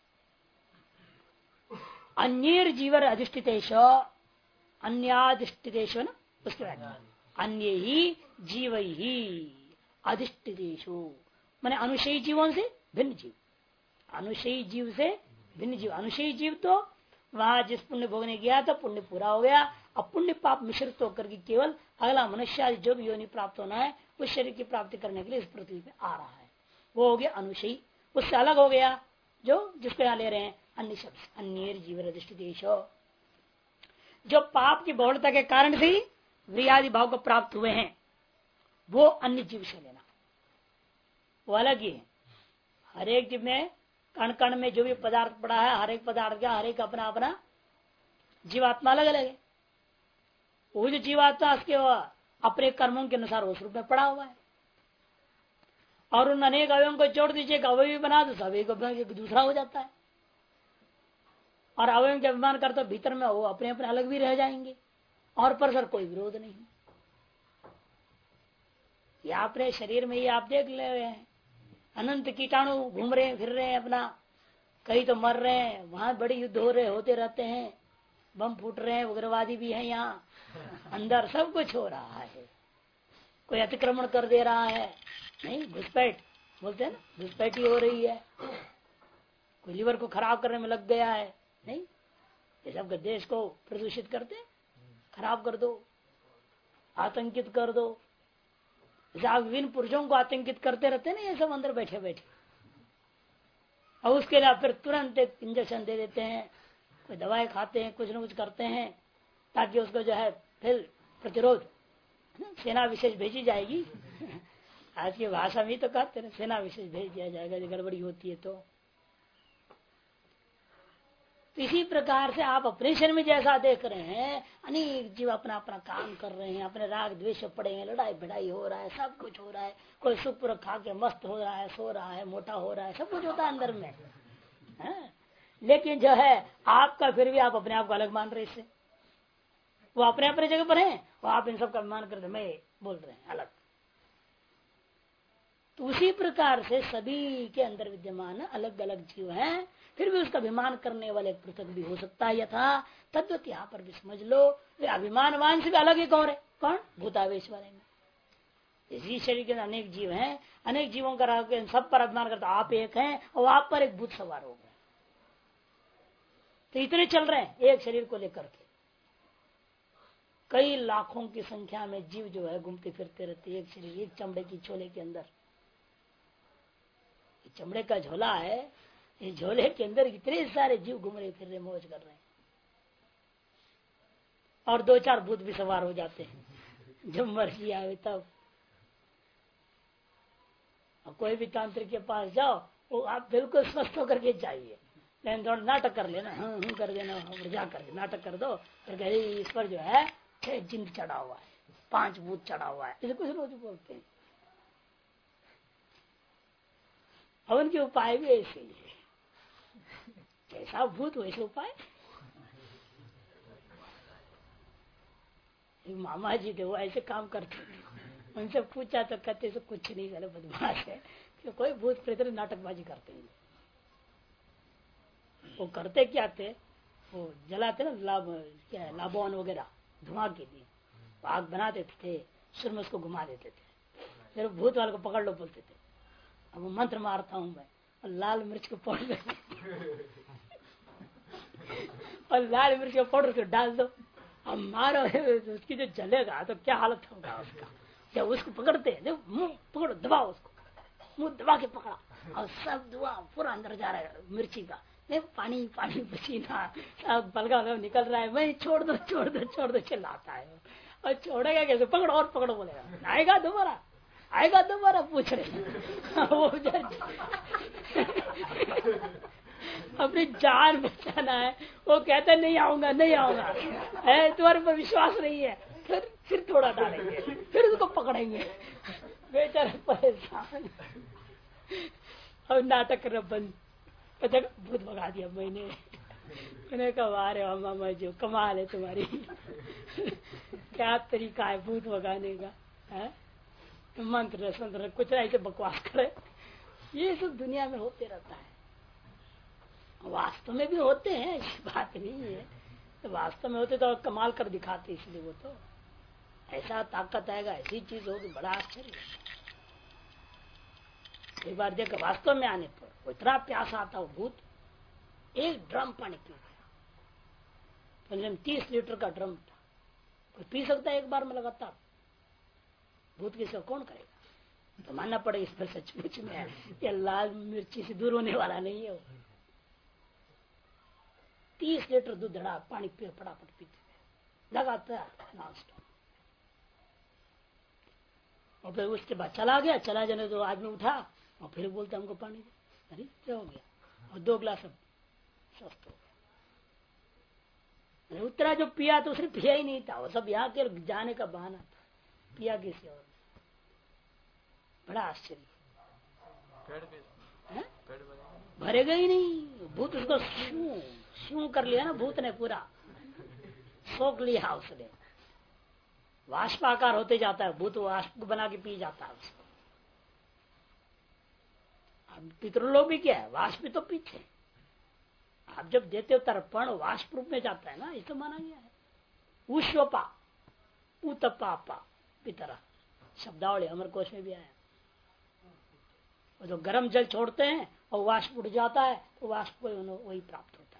अन्येर जीवर अधिष्ठितेश अन्याधिष्ठितेश न उसके बाद अन्य ही जीव ही अधिष्ठितेशु माने अनुशयी जीवों से भिन्न जीव, अनुशयी जीव से भिन्न जीव। अनुशयी जीव तो वहां जिस पुण्य भोगने गया था पुण्य पूरा हो गया, अब पुण्य पाप मिश्रित होकर के केवल अगला मनुष्य जो भी योनि प्राप्त होना है उस शरीर की प्राप्ति करने के लिए इस पृथ्वी पे आ रहा है, वो हो गया अनुशयी। उससे अलग हो गया जो जिसको यहाँ ले रहे हैं अन्य शब्द अन्य जीव अधिष्ठित, जो पाप की बहुलता के कारण से ही व्रियादि भाव को प्राप्त हुए हैं, वो अन्य जीव से लेना वो अलग ही है। हर एक जीव में कण कण में जो भी पदार्थ पड़ा है, हर एक पदार्थ का हर एक अपना अपना जीवात्मा अलग अलग है। वो जो जीवात्मा उसके अपने कर्मों के अनुसार उस रूप में पड़ा हुआ है, और उन अनेक अवयवों को जोड़ दीजिए अवयव बना दो सब एक दूसरा हो जाता है, और अवयव के अभिमान करते भीतर में वो अपने अपने अलग भी रह जाएंगे और पर सर कोई विरोध नहीं। या अपने शरीर में ही आप देख ले रहे हैं अनंत कीटाणु घूम रहे हैं फिर रहे हैं अपना, कई तो मर रहे हैं, वहां बड़े युद्ध होते रहते हैं, बम फूट रहे हैं, उग्रवादी भी है यहाँ अंदर, सब कुछ हो रहा है। कोई अतिक्रमण कर दे रहा है, नहीं घुसपैठ बोलते हैं ना, घुसपैठ ही हो रही है, कोई लीवर को खराब करने में लग गया है, नहीं ये सब देश को प्रदूषित करते, खराब कर दो, आतंकित कर दो। जैसे आप विभिन्न पुरुषों को आतंकित करते रहते ना ये सब अंदर बैठे बैठे, और उसके लिए फिर तुरंत एक इंजेक्शन दे देते हैं, कोई दवाई खाते हैं, कुछ न कुछ करते हैं ताकि उसको जो है फिर प्रतिरोध सेना विशेष भेजी जाएगी। आज की भाषा में तो कहते हैं सेना विशेष भेज दिया जाएगा यदि गड़बड़ी होती है तो इसी प्रकार से आप अपने शरीर में जैसा देख रहे हैं, अनेक जीव अपना अपना काम कर रहे हैं, अपने राग द्वेष पड़े हैं, लड़ाई भिड़ाई हो रहा है, सब कुछ हो रहा है, कोई सुखपूर्वक खा के मस्त हो रहा है, सो रहा है, मोटा हो रहा है, सब कुछ होता है अंदर में है? लेकिन जो है आपका फिर भी आप अपने आप को अलग मान रहे इससे, वो अपने अपने जगह पर है, वो आप इन सब का अभिमान करते मैं बोल रहे हैं अलग। तो उसी प्रकार से सभी के अंदर विद्यमान अलग अलग जीव हैं, फिर भी उसका अभिमान करने वाले पृथक भी हो सकता है यथा तद्वत। यहाँ पर भी समझ लो अभिमानवान से भी अलग ही कौन है, कौन भूतावेश वाले में। इसी शरीर के अंदर अनेक जीव हैं, अनेक जीवों का सब पर अभिमान करता, आप एक हैं और आप पर एक भूत सवार हो गए, तो इतने चल रहे हैं एक शरीर को लेकर के। कई लाखों की संख्या में जीव जो है घूमते फिरते रहते एक शरीर, एक चमड़े की झोले के अंदर। चमड़े का झोला है, इस झोले के अंदर इतने सारे जीव घूम रहे फिर रहे, मौज कर रहे हैं, और दो चार भूत भी सवार हो जाते हैं जब मर्जी आवे तब। और कोई भी तांत्रिक के पास जाओ वो आप बिल्कुल स्वस्थ होकर के जाइए, लेकिन थोड़ा नाटक कर लेना, कर देना, जा करके नाटक कर दो, फिर कहे इस पर जो है 6 जिंद चढ़ा हुआ है, 5 भूत चढ़ा हुआ है, इसे कुछ रोज बोलते हैं। और उनके उपाय भी ऐसे ही है, जैसा भूत वैसे उपाय। मामा जी थे वो ऐसे काम करते थे, उनसे पूछा तो कहते से कुछ नहीं करे, बदमाश है कि कोई भूत प्रेत नाटकबाजी करते हैं। वो करते क्या थे, वो जलाते ना क्या है लाबोन वगैरह धुआं के लिए आग बनाते थे, सिर में उसको घुमा देते थे, फिर भूत वाले को पकड़ लो बोलते थे, अब मंत्र मारता हूं मैं और लाल मिर्च को पाउडर और लाल मिर्च का पाउडर को डाल दो, अब मारो, उसकी जो जलेगा तो क्या हालत होगा उसका। जब उसको पकड़ते हैं मुंह पकड़ो, दबाओ उसको, मुंह दबा के पकड़ा और सब धुआं पूरा अंदर जा रहा है मिर्ची का, पानी पानी पसीना सब बलगा निकल रहा है, मैं छोड़ दो छोड़ दो छोड़ दो चिल्लाता है। और छोड़ेगा कैसे, पकड़ो और पकड़ो बोलेगा, आएगा दोबारा आएगा दोबारा पूछ रहे वो अपनी जान बचाना है, वो कहता नहीं आऊंगा नहीं आऊंगा, तुम्हारे पर विश्वास नहीं है, फिर थोड़ा डालेंगे, फिर उसको पकड़ेंगे, बेचारे परेशान। और नाटक करना बंद, भूत भगा दिया मैंने कहा वारे मामा जो कमाल है तुम्हारी क्या तरीका है भूत भगाने का है? मंत्र संत्र कुछ ऐसे बकवास करे, ये सब दुनिया में होते रहता है। वास्तव में भी होते हैं, ऐसी बात नहीं है, तो वास्तव में होते तो कमाल कर दिखाते, इसलिए वो तो ऐसा ताकत आएगा, ऐसी चीज होगी, बड़ा आश्चर्य। एक बार देखो वास्तव में आने पर इतना प्यास आता हो, भूत एक ड्रम पानी पी गया, 30 लीटर का ड्रम था, कोई पी सकता है एक बार में लगातार? भूत किसी कौन करेगा? तो मानना पड़ेगा इस पर सचमुच में ये लाल मिर्ची से दूर होने वाला नहीं है वो। 30 लीटर दूध धड़ा पानी पी फटाफट पीते लगातार नॉन स्टॉप। और फिर उसके बाद चला गया, चला जाने तो आदमी उठा और फिर बोलते हमको पानी दे, अरे क्या हो गया, और 2 गिलास अब स्वस्थ हो गया। उतरा जो पिया तो उसने पिया ही नहीं था, वो सब यहाँ के जाने का बहाना था, पिया किसी और। बड़ा आश्चर्य, भरेगा ही नहीं, भूत उसको शू कर लिया ना, भूत ने पूरा सोख लिया उसने, वाष्पाकार होते जाता है भूत, वाष्प बना के पी जाता है उसको। अब पितृलोक भी क्या है, वाष्प तो पीछे, आप जब देते हो तर्पण वाष्प रूप में जाता है ना, इसे माना गया है। उष्वपा उतपापा पितरा, शब्दावली अमर कोश में भी आया। वो जो गर्म जल छोड़ते हैं और वाष्प उड़ जाता है तो वाष्प को वही प्राप्त होता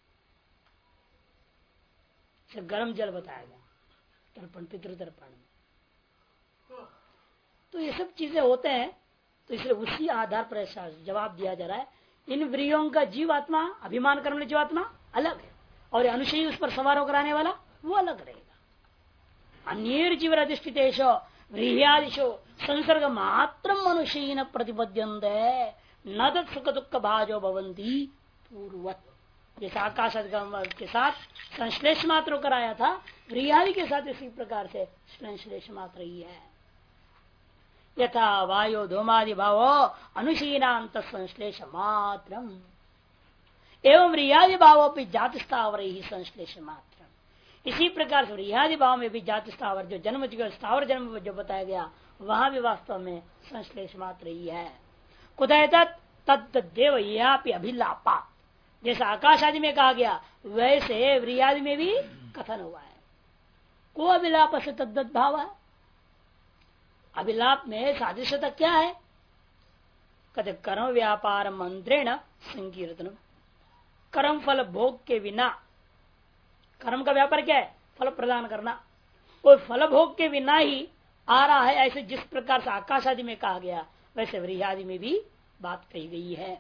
है। गर्म जल बताया गया तर्पण पितृतर्पण में। तो ये सब चीजें होते हैं, तो इसलिए उसी आधार पर ऐसा जवाब दिया जा रहा है। इन व्रियों का जीवात्मा अभिमान कर्म वाली जीवात्मा अलग है और अनुषयी उस पर सवार होकर आने वाला वो अलग रहेगा। अन्य जीव अधिष्ठितेशो व्रीह्यादिशो संसर्ग मात्र मनुष्य न प्रतिपद्यन्ते न तत् सुख दुख भाजो भवंती पूर्वत। जैसे आकाश के साथ संश्लेष मात्र कराया था, व्रीह्यादि के साथ इसी प्रकार से संश्लेष मात्र ही है। यथा वायु धूमादि भावो अनुशीनांत संश्लेष मात्रम एवं व्रीह्यादि भावों भी जाति स्थावर ही संश्लेष मात्र। इसी प्रकार से व्रीह्यादि भाव में भी जाति स्थावर जो जन्म स्थावर जन्म जो बताया गया वहां भी वास्तव में संश्लेष मात्र ही है। कुतः तद्देव यापि अभिलापा, जैसा आकाश आदि में कहा गया वैसे व्रीह्यादि में भी कथन हुआ है। को अभिलाप से तद्दत भाव है। अभिलाप में सादृश्यता क्या है? कहते कर्म व्यापार मंत्रेण संकीर्तन। कर्म फल भोग के बिना, कर्म का व्यापार क्या है? फल प्रदान करना। और फल भोग के बिना ही आ रहा है, ऐसे जिस प्रकार से आकाश आदि में कहा गया वैसे व्रीह्यादि में भी बात कही गई है।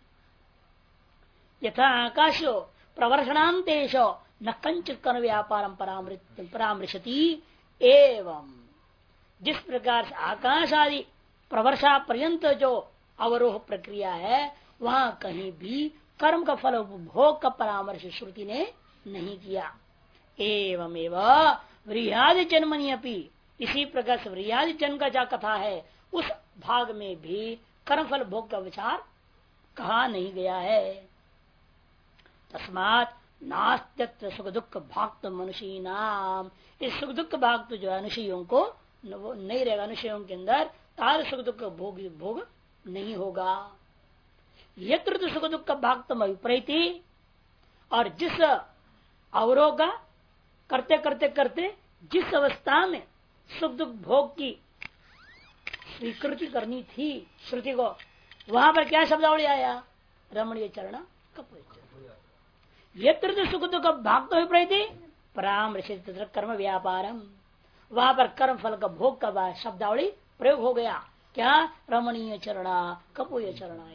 यथा आकाशो प्रवर्षणांतेशो न कंचित कर्म व्यापार परामृशति एवं जिस प्रकार से आकाश आदि प्रवर्षा पर्यंत जो अवरोह प्रक्रिया है वहां कहीं भी कर्म का फल उपभोग का परामर्श श्रुति ने नहीं किया। एवं व्रीह्यादि जन्मनि अपि, इसी प्रकार से व्रीह्यादि जन्म का जो कथा है उस भाग में भी कर्म फल भोग का विचार कहा नहीं गया है। तस्मात् नास्त्यत्र सुख दुख भाग मनुष्य नाम, इस सुख दुख भाग तो जो अनुषयों को वो नहीं रहेगा, अनुषयों के अंदर तार सुख दुख भोग नहीं होगा। यत्र तो सुख दुख भाग अभिप्रैति, और जिस अवरोह का करते करते करते जिस अवस्था में सुख दुख भोग की स्वीकृति करनी थी श्रुति को, वहां पर क्या शब्दावली आया? रमणीय चरण कपूर। यत्र तो सुख दुख भाग तो अभिप्रैति परामृशित कर्म व्यापारम, वहां पर कर्म फल का भोग का शब्दावली प्रयोग हो गया। क्या? रमणीय चरणा कपूय चरणा।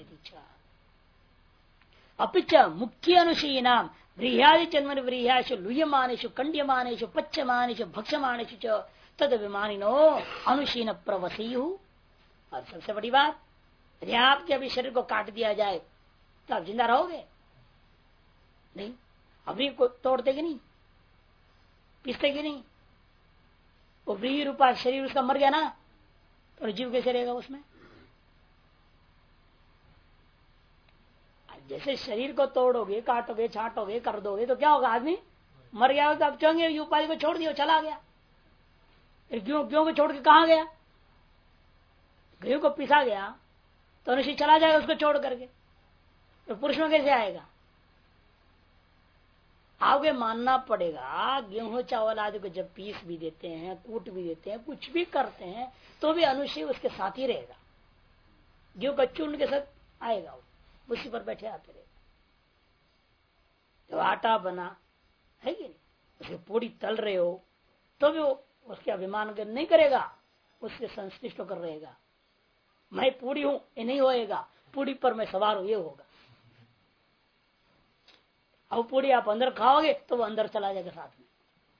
अपिच मुख्य अनुशीनाम व्रीह्यादि जन्म व्रीह्याशु लुह्यमानेषु कंड्यमानेषु पच्यमानेषु भक्ष्यमानेषु च तद अभिमानिनो अनुशीन प्रवसयु। और सबसे बड़ी बात, यदि आपके अभी शरीर को काट दिया जाए तो आप जिंदा रहोगे नहीं? अभी को तोड़ देगी नहीं, पीसतेगी नहीं। वो व्रीहि रूपा शरीर उसका मर गया ना, तो जीव कैसे रहेगा उसमें? जैसे शरीर को तोड़ोगे काटोगे छाटोगे कर दोगे तो क्या होगा? आदमी मर गया होगा। अब चोंगे उपाधि को छोड़ दिया, चला गया। फिर गेहूं को छोड़ के कहा गया? गेहूं को पिसा गया तो अनुष्य चला जाएगा उसको छोड़ करके, तो पुरुष में कैसे आएगा? आगे मानना पड़ेगा गेहूं चावल आदि को जब पीस भी देते हैं, कूट भी देते हैं, कुछ भी करते हैं तो भी अनुष्य उसके साथ ही रहेगा। गेहूं का चूर्ण के साथ आएगा, उसी पर बैठे आते रहे। तो आटा बना है कि नहीं, उसकी पूरी तल रहे हो तो भी वो उसके अभिमान नहीं करेगा, उससे संश्लिष्ट होकर रहेगा। मैं पूरी हूं ये नहीं होएगा, पूरी पर मैं सवार हूं ये होगा। अब पूरी आप अंदर खाओगे तो वो अंदर चला जाएगा साथ में।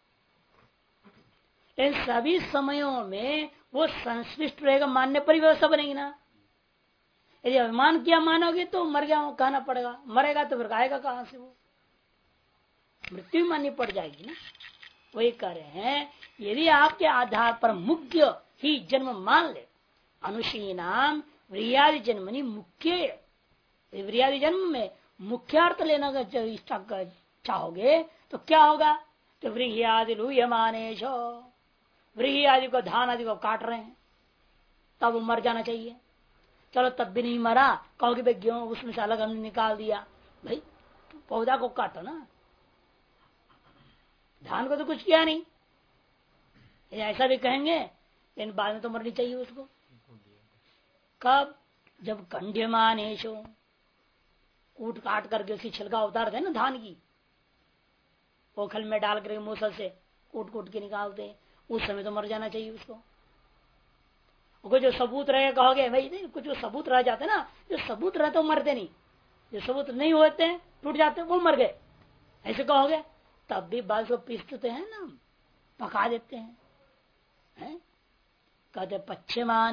इन सभी समयों में वो संश्लिष्ट रहेगा, मानने पर ही व्यवस्था बनेगी ना। यदि अभिमान किया मानोगे तो मर गया हूं कहना पड़ेगा, मरेगा तो फिर आएगा कहां से? वो मृत्यु माननी पड़ जाएगी ना। वही कह रहे हैं यदि आपके आधार पर मुख्य ही जन्म मान ले, अनुशीनाम व्रीह्यादि जन्मनि मुख्य, व्रीह्यादि जन्म में मुख्यार्थ लेना का चाहोगे तो क्या होगा? तो व्रीह्यादि लूह्यमानेषु, व्रीह्यादि को धान आदि को काट रहे हैं तब वो मर जाना चाहिए। चलो तब भी नहीं मरा, कहोगे भाई गेहूं उसमें से अलग हमने निकाल दिया। भाई पौधा को काटो ना, धान को तो कुछ किया नहीं। ऐसा भी कहेंगे इन बाद में तो मरनी चाहिए उसको। कब? जब कंड्यमानेश हो, कूट काट करके उसकी छिलका उतारते हैं ना धान की, ओखल में डाल करके मूसल से कूट कूट के निकालते हैं, उस समय तो मर जाना चाहिए उसको। कुछ जो सबूत रहे कहोगे भाई नहीं, कुछ जो सबूत रह जाते ना, जो सबूत रहते वो मरते नहीं, जो सबूत नहीं होते हैं टूट जाते वो मर गए, ऐसे कहोगे। तब भी बाल को पीसते हैं ना, पका देते हैं, कहते पश्चिमान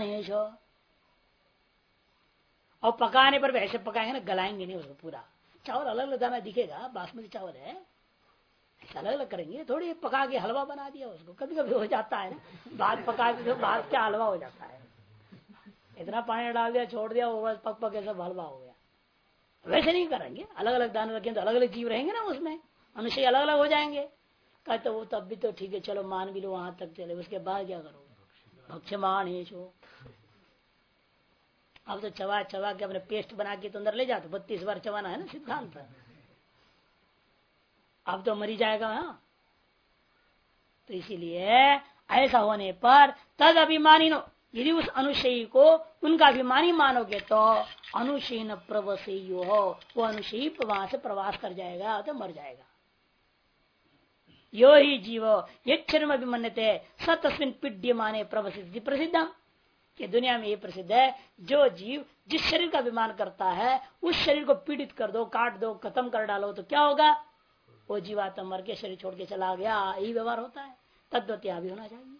और पकाने पर भी ऐसे पकाएंगे ना, गलाएंगे नहीं उसको पूरा। चावल अलग अलग दाना दिखेगा, बासमती चावल है, ऐसा अलग अलग करेंगे थोड़ी। पका के हलवा बना दिया उसको, कभी कभी हो जाता है ना, बाद पका के बाद क्या हलवा हो जाता है, इतना पानी डाल दिया छोड़ दिया, वो बस पक पक के सब हलवा हो गया। वैसे नहीं करेंगे, अलग अलग दाने रखेंगे तो अलग अलग जीव रहेंगे ना उसमें, अनुशय अलग अलग हो जाएंगे। कहते वो तब भी तो ठीक है, चलो मान भी लो वहां तक चले, उसके बाद क्या करोगे? भक्ष्यमान है। अब तो चबा चबा के अपने पेस्ट बना के तो अंदर ले जाते, 32 बार चबाना है ना सिद्धांत। अब तो मरी जाएगा। हाँ, तो इसीलिए ऐसा होने पर तद अभिमानी नो, यदि उस अनुशयी को उनका अभिमानी मानोगे तो अनुशयी न प्रवसेयो हो, वो अनुशयी वहां से प्रवास कर जाएगा तो मर जाएगा। यो ही जीवो यक्षरम अभिमन्यते स तस्मिन् पीड्यमाने प्रवसिद्धि प्रसिद्धम, कि दुनिया में ये प्रसिद्ध है, जो जीव जिस शरीर का अभिमान करता है उस शरीर को पीड़ित कर दो, काट दो, खत्म कर डालो तो क्या होगा? वो जीवात्मा मर के शरीर छोड़ के चला गया, यही व्यवहार होता है। तद्वत्या भी होना चाहिए।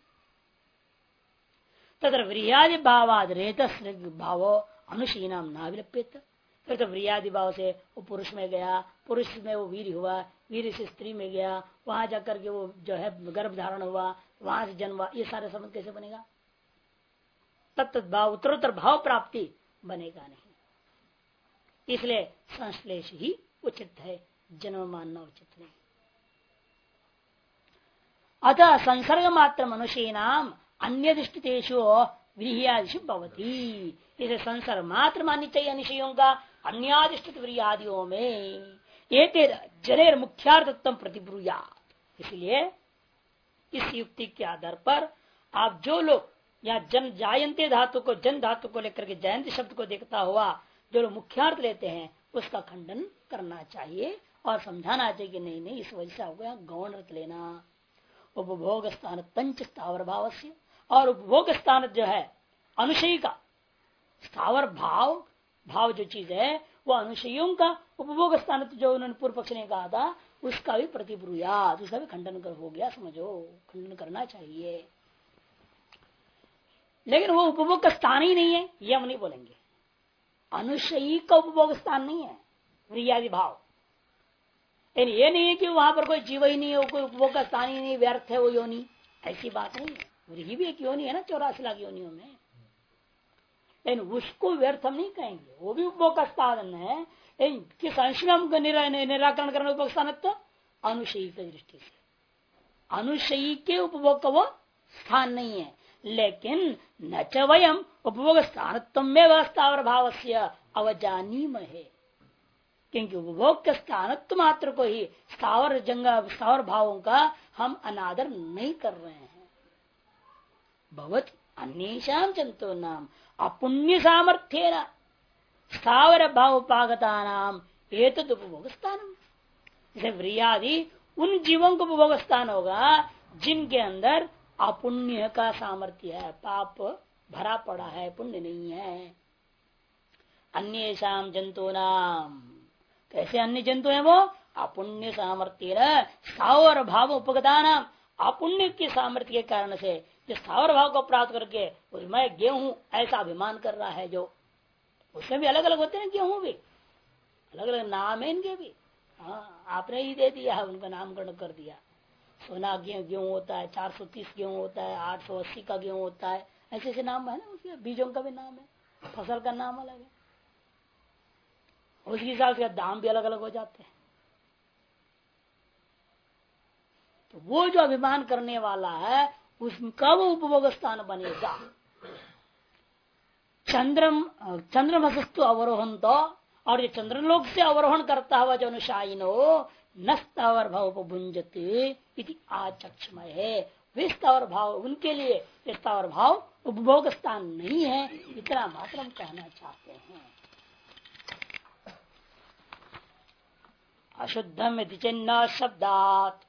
तथा व्रियादि भावाद रेत भावो अनुशीनाम नाविलपित, फिर तो व्रियादि भाव से वो पुरुष में गया, पुरुष में वो वीर हुआ, वीर से स्त्री में गया, वहां जाकर के वो जो है गर्भ धारण हुआ, वहां से जन्म हुआ, ये सारे संबंध कैसे बनेगा? तत्त भाव उत्तरोत्तर भाव प्राप्ति बनेगा नहीं। इसलिए संश्लेष ही उचित है, जन्म मानना उचित नहीं। अतः संसर्ग मात्र मनुष्य नाम अन्य दृष्टितेषु व्रीहियादिषु भवति, इसे संसर्ग मात्र माननी चाहिए अनुषयों का अन्यादिष्टित व्रीहियादियों में। ये जनेर मुख्यार्थत्व प्रतिब्रूया, इसलिए इस युक्ति के आधार पर आप जो लोग या जन जायंते धातु को जन धातु को लेकर के जयंती शब्द को देखता हुआ जो लोग मुख्यार्थ लेते हैं उसका खंडन करना चाहिए और समझाना चाहिए कि नहीं नहीं, इस वजह से हो गया गौण अर्थ लेना। उपभोग स्थान पंच स्थावर भाव से, और उपभोग स्थान जो है अनुशयी का स्थावर भाव, भाव जो चीज है वो अनुशयों का उपभोग स्थान जो उन्होंने पूर्व पक्ष ने कहा था उसका भी प्रतिब्रूयात, उसका भी खंडन कर हो गया, समझो खंडन करना चाहिए। लेकिन वो उपभोग का स्थान ही नहीं है, ये हम नहीं बोलेंगे। अनुशयी का उपभोग स्थान नहीं है व्रियादि भाव, ये नहीं है कि वहां पर कोई जीव ही नहीं है, कोई उपभोग का स्थान ही नहीं, व्यर्थ है वो योनि, ऐसी बात नहीं है। व्रीहि भी एक योनि है ना 84 लाख योनियों में, लेकिन उसको व्यर्थ हम नहीं कहेंगे, वो भी उपभोग का स्थान है। किस अंश में हम निराकरण करना उपभोग स्थान? तो अनुशयी की दृष्टि से अनुशयी के उपभोग का वो स्थान नहीं है, लेकिन न च वयम उपभोग स्थानत्व में स्थावर भाव से अवजानीम है, क्योंकि उपभोग के स्थानत्व मात्र को ही स्थावर स्थावर भावों का हम अनादर नहीं कर रहे हैं। भवत अन्येषां जंतु नाम अपुण्य सामर्थ्य स्थावर भाव उपागता नाम एतद उपभोग स्थानम, जैसे व्रियादि उन जीवों को उपभोग स्थान होगा जिनके अंदर अपुण्य का सामर्थ्य है, पाप भरा पड़ा है, पुण्य नहीं है। अन्येषां जंतु नाम, कैसे अन्य जंतु है वो? अपुण्य सामर्थ्य स्थावर भाव उपगता नाम, अपुण्य के सामर्थ्य के कारण से जो स्थावर भाव को प्राप्त करके मैं गेहूं ऐसा अभिमान कर रहा है, जो उसमें भी अलग अलग होते हैं, गेहूं भी अलग अलग नाम है इनके भी। हाँ, आपने ही दे दिया, उनका नामकरण कर दिया। सोना गेहूं होता है, 430 गेहूं होता है, 880 का गेहूं होता है, ऐसे ऐसे नाम है ना उसके, बीजों का भी नाम है, फसल का नाम अलग है, उसके हिसाब से दाम भी अलग अलग हो जाते हैं। तो वो जो अभिमान करने वाला है उसका वो उपभोग स्थान बनेगा। चंद्रमस्तु अवरोहन तो, और जो चंद्रलोक से अवरोहन करता हुआ जो अनुशायिन हो न स्थावर भाव उपभुंजते इति आचक्षमय है। वे स्थावर भाव उनके लिए स्थावर भाव उपभोग स्थान नहीं है, इतना मात्र हम कहना चाहते हैं। अशुद्धम चिन्ह शब्दात,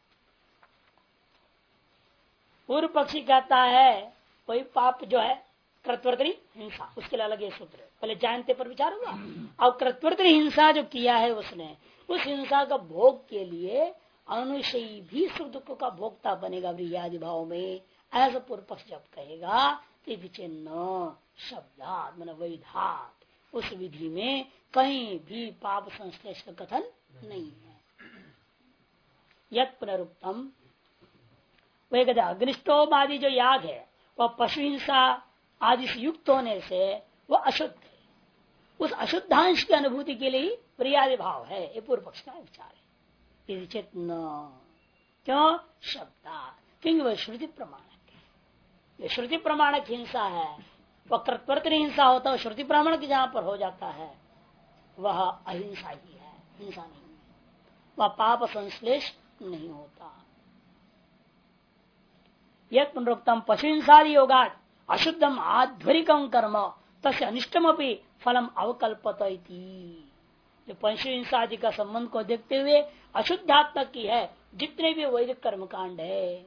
पूर्व पक्षी कहता है कोई पाप जो है कृतवर्तनी हिंसा, उसके लिए अलग ये सूत्र है, पहले जानते पर विचार हुआ। अब कृतवर्तनी हिंसा जो किया है उसने, उस हिंसा का भोग के लिए अनुशयी भी सुख दुख का भोक्ता बनेगा व्रीयादि भाव में, ऐसा पूर्व पक्ष जब कहेगा तो चिन्ह शब्दात मन वैधात, उस विधि में कहीं भी पाप संश्लेष का कथन नहीं है। यत पुनरुक्तम, वह कहते अग्निष्टोम आदि जो याग है वह पशु हिंसा आदि से युक्त होने से वह अशुद्ध है, उस अशुद्धांश की अनुभूति के लिए प्रियादि भाव है, ये पूर्व पक्ष का विचार है। चेतना क्यों शब्दा, क्योंकि वह श्रुति प्रमाणक है, ये श्रुति प्रमाणक हिंसा है। वह कृतवर्तनी हिंसा होता है, श्रुति प्रमाणक जहां पर हो जाता है वह अहिंसा ही है, हिंसा नहीं है, वह पाप संश्लेष नहीं होता। यत् पुनरुक्तम पशु हिंसादि योगात् अशुद्धम आध्वरिकम कर्म तस्य अनिष्टम अपनी फलम अवकल्पत इति। जो पशु हिंसा आदि का संबंध को देखते हुए अशुद्धात्मक की है जितने भी वैदिक कर्मकांड है,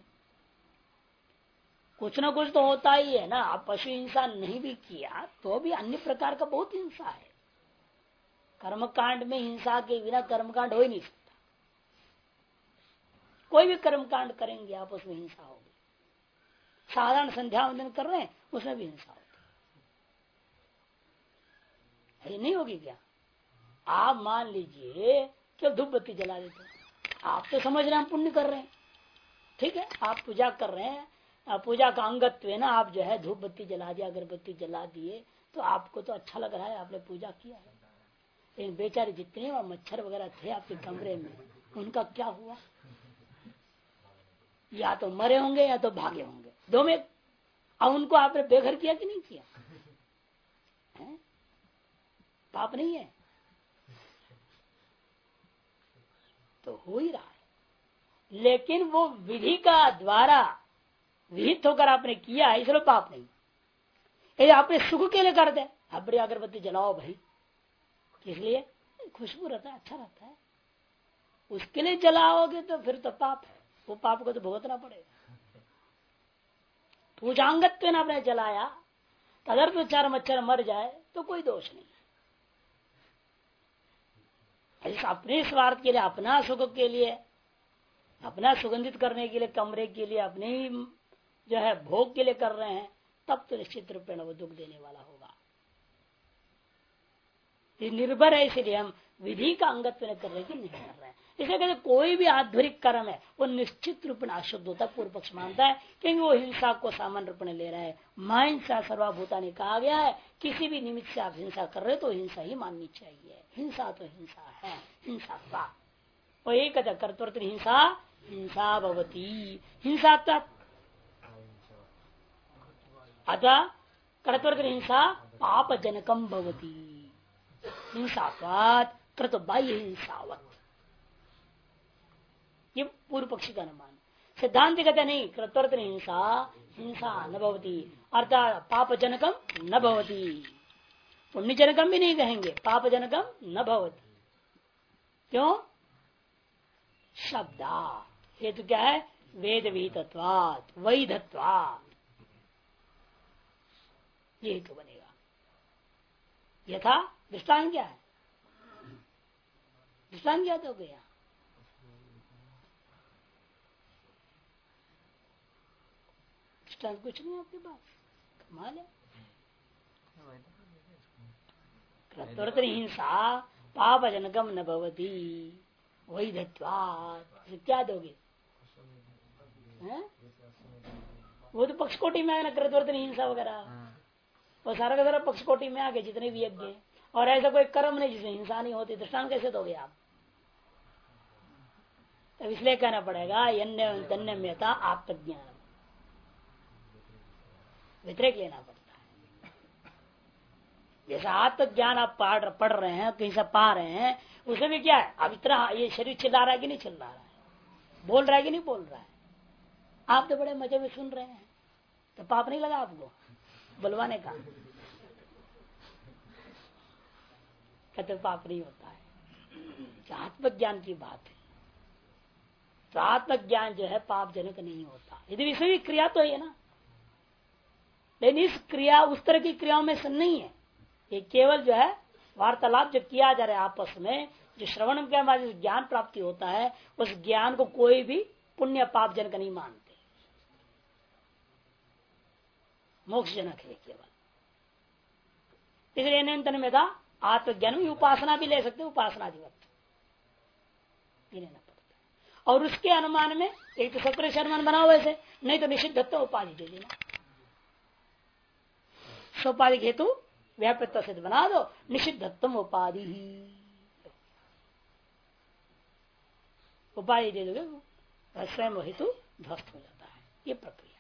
कुछ न कुछ तो होता ही है ना। आप पशु हिंसा नहीं भी किया तो भी अन्य प्रकार का बहुत हिंसा है। कर्मकांड में हिंसा के बिना कर्मकांड हो ही नहीं सकता। कोई भी कर्मकांड करेंगे आप उसमें हिंसा होगी। साधारण संध्या वंदन कर रहे हैं उसमें भी हिंसा होती है, नहीं होगी क्या? आप मान लीजिए कि धूप बत्ती जला देते हैं, आप तो समझ रहे हैं हम पुण्य कर रहे हैं, ठीक है, आप पूजा कर रहे हैं, पूजा का अंगत्व है ना, आप जो है धूप बत्ती जला दिया, अगरबत्ती जला दिए तो आपको तो अच्छा लग रहा है, आपने पूजा किया है। लेकिन बेचारे जितने वहां मच्छर वगैरह थे आपके कमरे में, उनका क्या हुआ? या तो मरे होंगे या तो भागे होंगे, दो में। अब उनको आपने बेघर किया कि नहीं किया है? पाप नहीं है तो हो ही रहा है, लेकिन वो विधि का द्वारा विहित होकर आपने किया है, इसलिए पाप नहीं। यदि आपने सुख के लिए कर दे, आप बड़ी अगरबत्ती जलाओ भाई, किस लिए? खुशबू रहता है, अच्छा रहता है, उसके लिए जलाओगे तो फिर तो पाप है, वो पाप को तो भुगतना पड़ेगा। पूजांगत्व ने आपने जलाया, अगर तो चार मच्छर मर जाए तो कोई दोष नहीं। अपने स्वार्थ के लिए, अपना सुख के लिए, अपना सुगंधित करने के लिए, कमरे के लिए, अपने ही जो है भोग के लिए कर रहे हैं, तब तो निश्चित रूप में वो दुख देने वाला होगा। ये निर्भर है, इसलिए हम विधि का अंगत्व कर रहे कि नहीं कर रहे हैं। इसलिए कहते कोई भी आध्वरिक कर्म है वो निश्चित रूप में अशुद्ध होता है, पूर्व पक्ष मानता है, क्योंकि वो हिंसा को सामान्य रूप में ले रहा है। माहिंसा सर्वभूता ने कहा गया है, किसी भी निमित्त से आप हिंसा कर रहे तो हिंसा ही माननी चाहिए। हिंसा तो हिंसा है, हिंसा का वो एक कर्तव्य हिंसा हिंसा भवती, हिंसा अतः कर्तव्य हिंसा पाप जनकम भवती, हिंसात्वात् कृत बाह्य हिंसावत। ये पूर्व पक्षी का अनुमान। सिद्धांत कहते नहीं, कर्तव्य हिंसा हिंसा न भवती, अर्थात पाप जनकम न भवती, पुण्य जनकम भी नहीं कहेंगे, पाप जनकम न भवती। क्यों? शब्दा हेतु क्या है? वेद विहितत्वात् वैधत्वात्, ये हेतु बनेगा। यथा दृष्टांत क्या है? दृष्टांत क्या तो गया? दृष्टांत कुछ नहीं आपके पास, कमाल है। कर्तव्य हिंसा पाप जनकम न भवती वैधत्वात्, क्या दोगे? वो तो पक्षकोटि में आया ना, कृतवर्तन हिंसा वगैरह, वो सारा का सारा पक्षकोटि में आ गए जितने भी यज्ञ। और ऐसा कोई कर्म नहीं जिसमें हिंसा नहीं होती, दृष्टांत कैसे दोगे आप? तब इसलिए कहना पड़ेगा यन्य में था आत्मज्ञान, व्यतिरेक लेना पड़ता है। जैसा आत्मज्ञान आप पढ़ रहे हैं, कहीं से पा रहे हैं, उसमें भी क्या है, अब इतना ये शरीर चिल्ला रहा है कि नहीं चिल्ला रहा है, बोल रहा है कि नहीं बोल रहा है, आप तो बड़े मजे में सुन रहे हैं, तो पाप नहीं लगा आपको बुलवाने का? कहते पाप नहीं होता है। आत्मज्ञान की बात है, तो आत्मज्ञान जो है पाप जनक नहीं होता। यदि विषय भी क्रिया तो है ना, लेकिन इस क्रिया उस तरह की क्रियाओं में से नहीं है। ये केवल जो है वार्तालाप जो किया जा रहा है आपस में, जो श्रवण के बाद ज्ञान प्राप्ति होता है, उस ज्ञान को कोई भी पुण्य पाप जनक नहीं मानते, मोक्ष जनक है केवल। इसलिए नियंत्रण में था आत्मज्ञान में उपासना भी ले सकते, उपासनाधिवत लेना पड़ता। और उसके अनुमान में एक तो सत्र अनुमान बनाओ वैसे, नहीं तो निषिद्धत्व उपाधि दे देना। सोपाधि हेतु व्यापृत सिद्ध बना दो, निषिद्धत्व उपाधि ही उपाधि दे दोगे, स्वयं हेतु ध्वस्त हो जाता है। ये प्रक्रिया।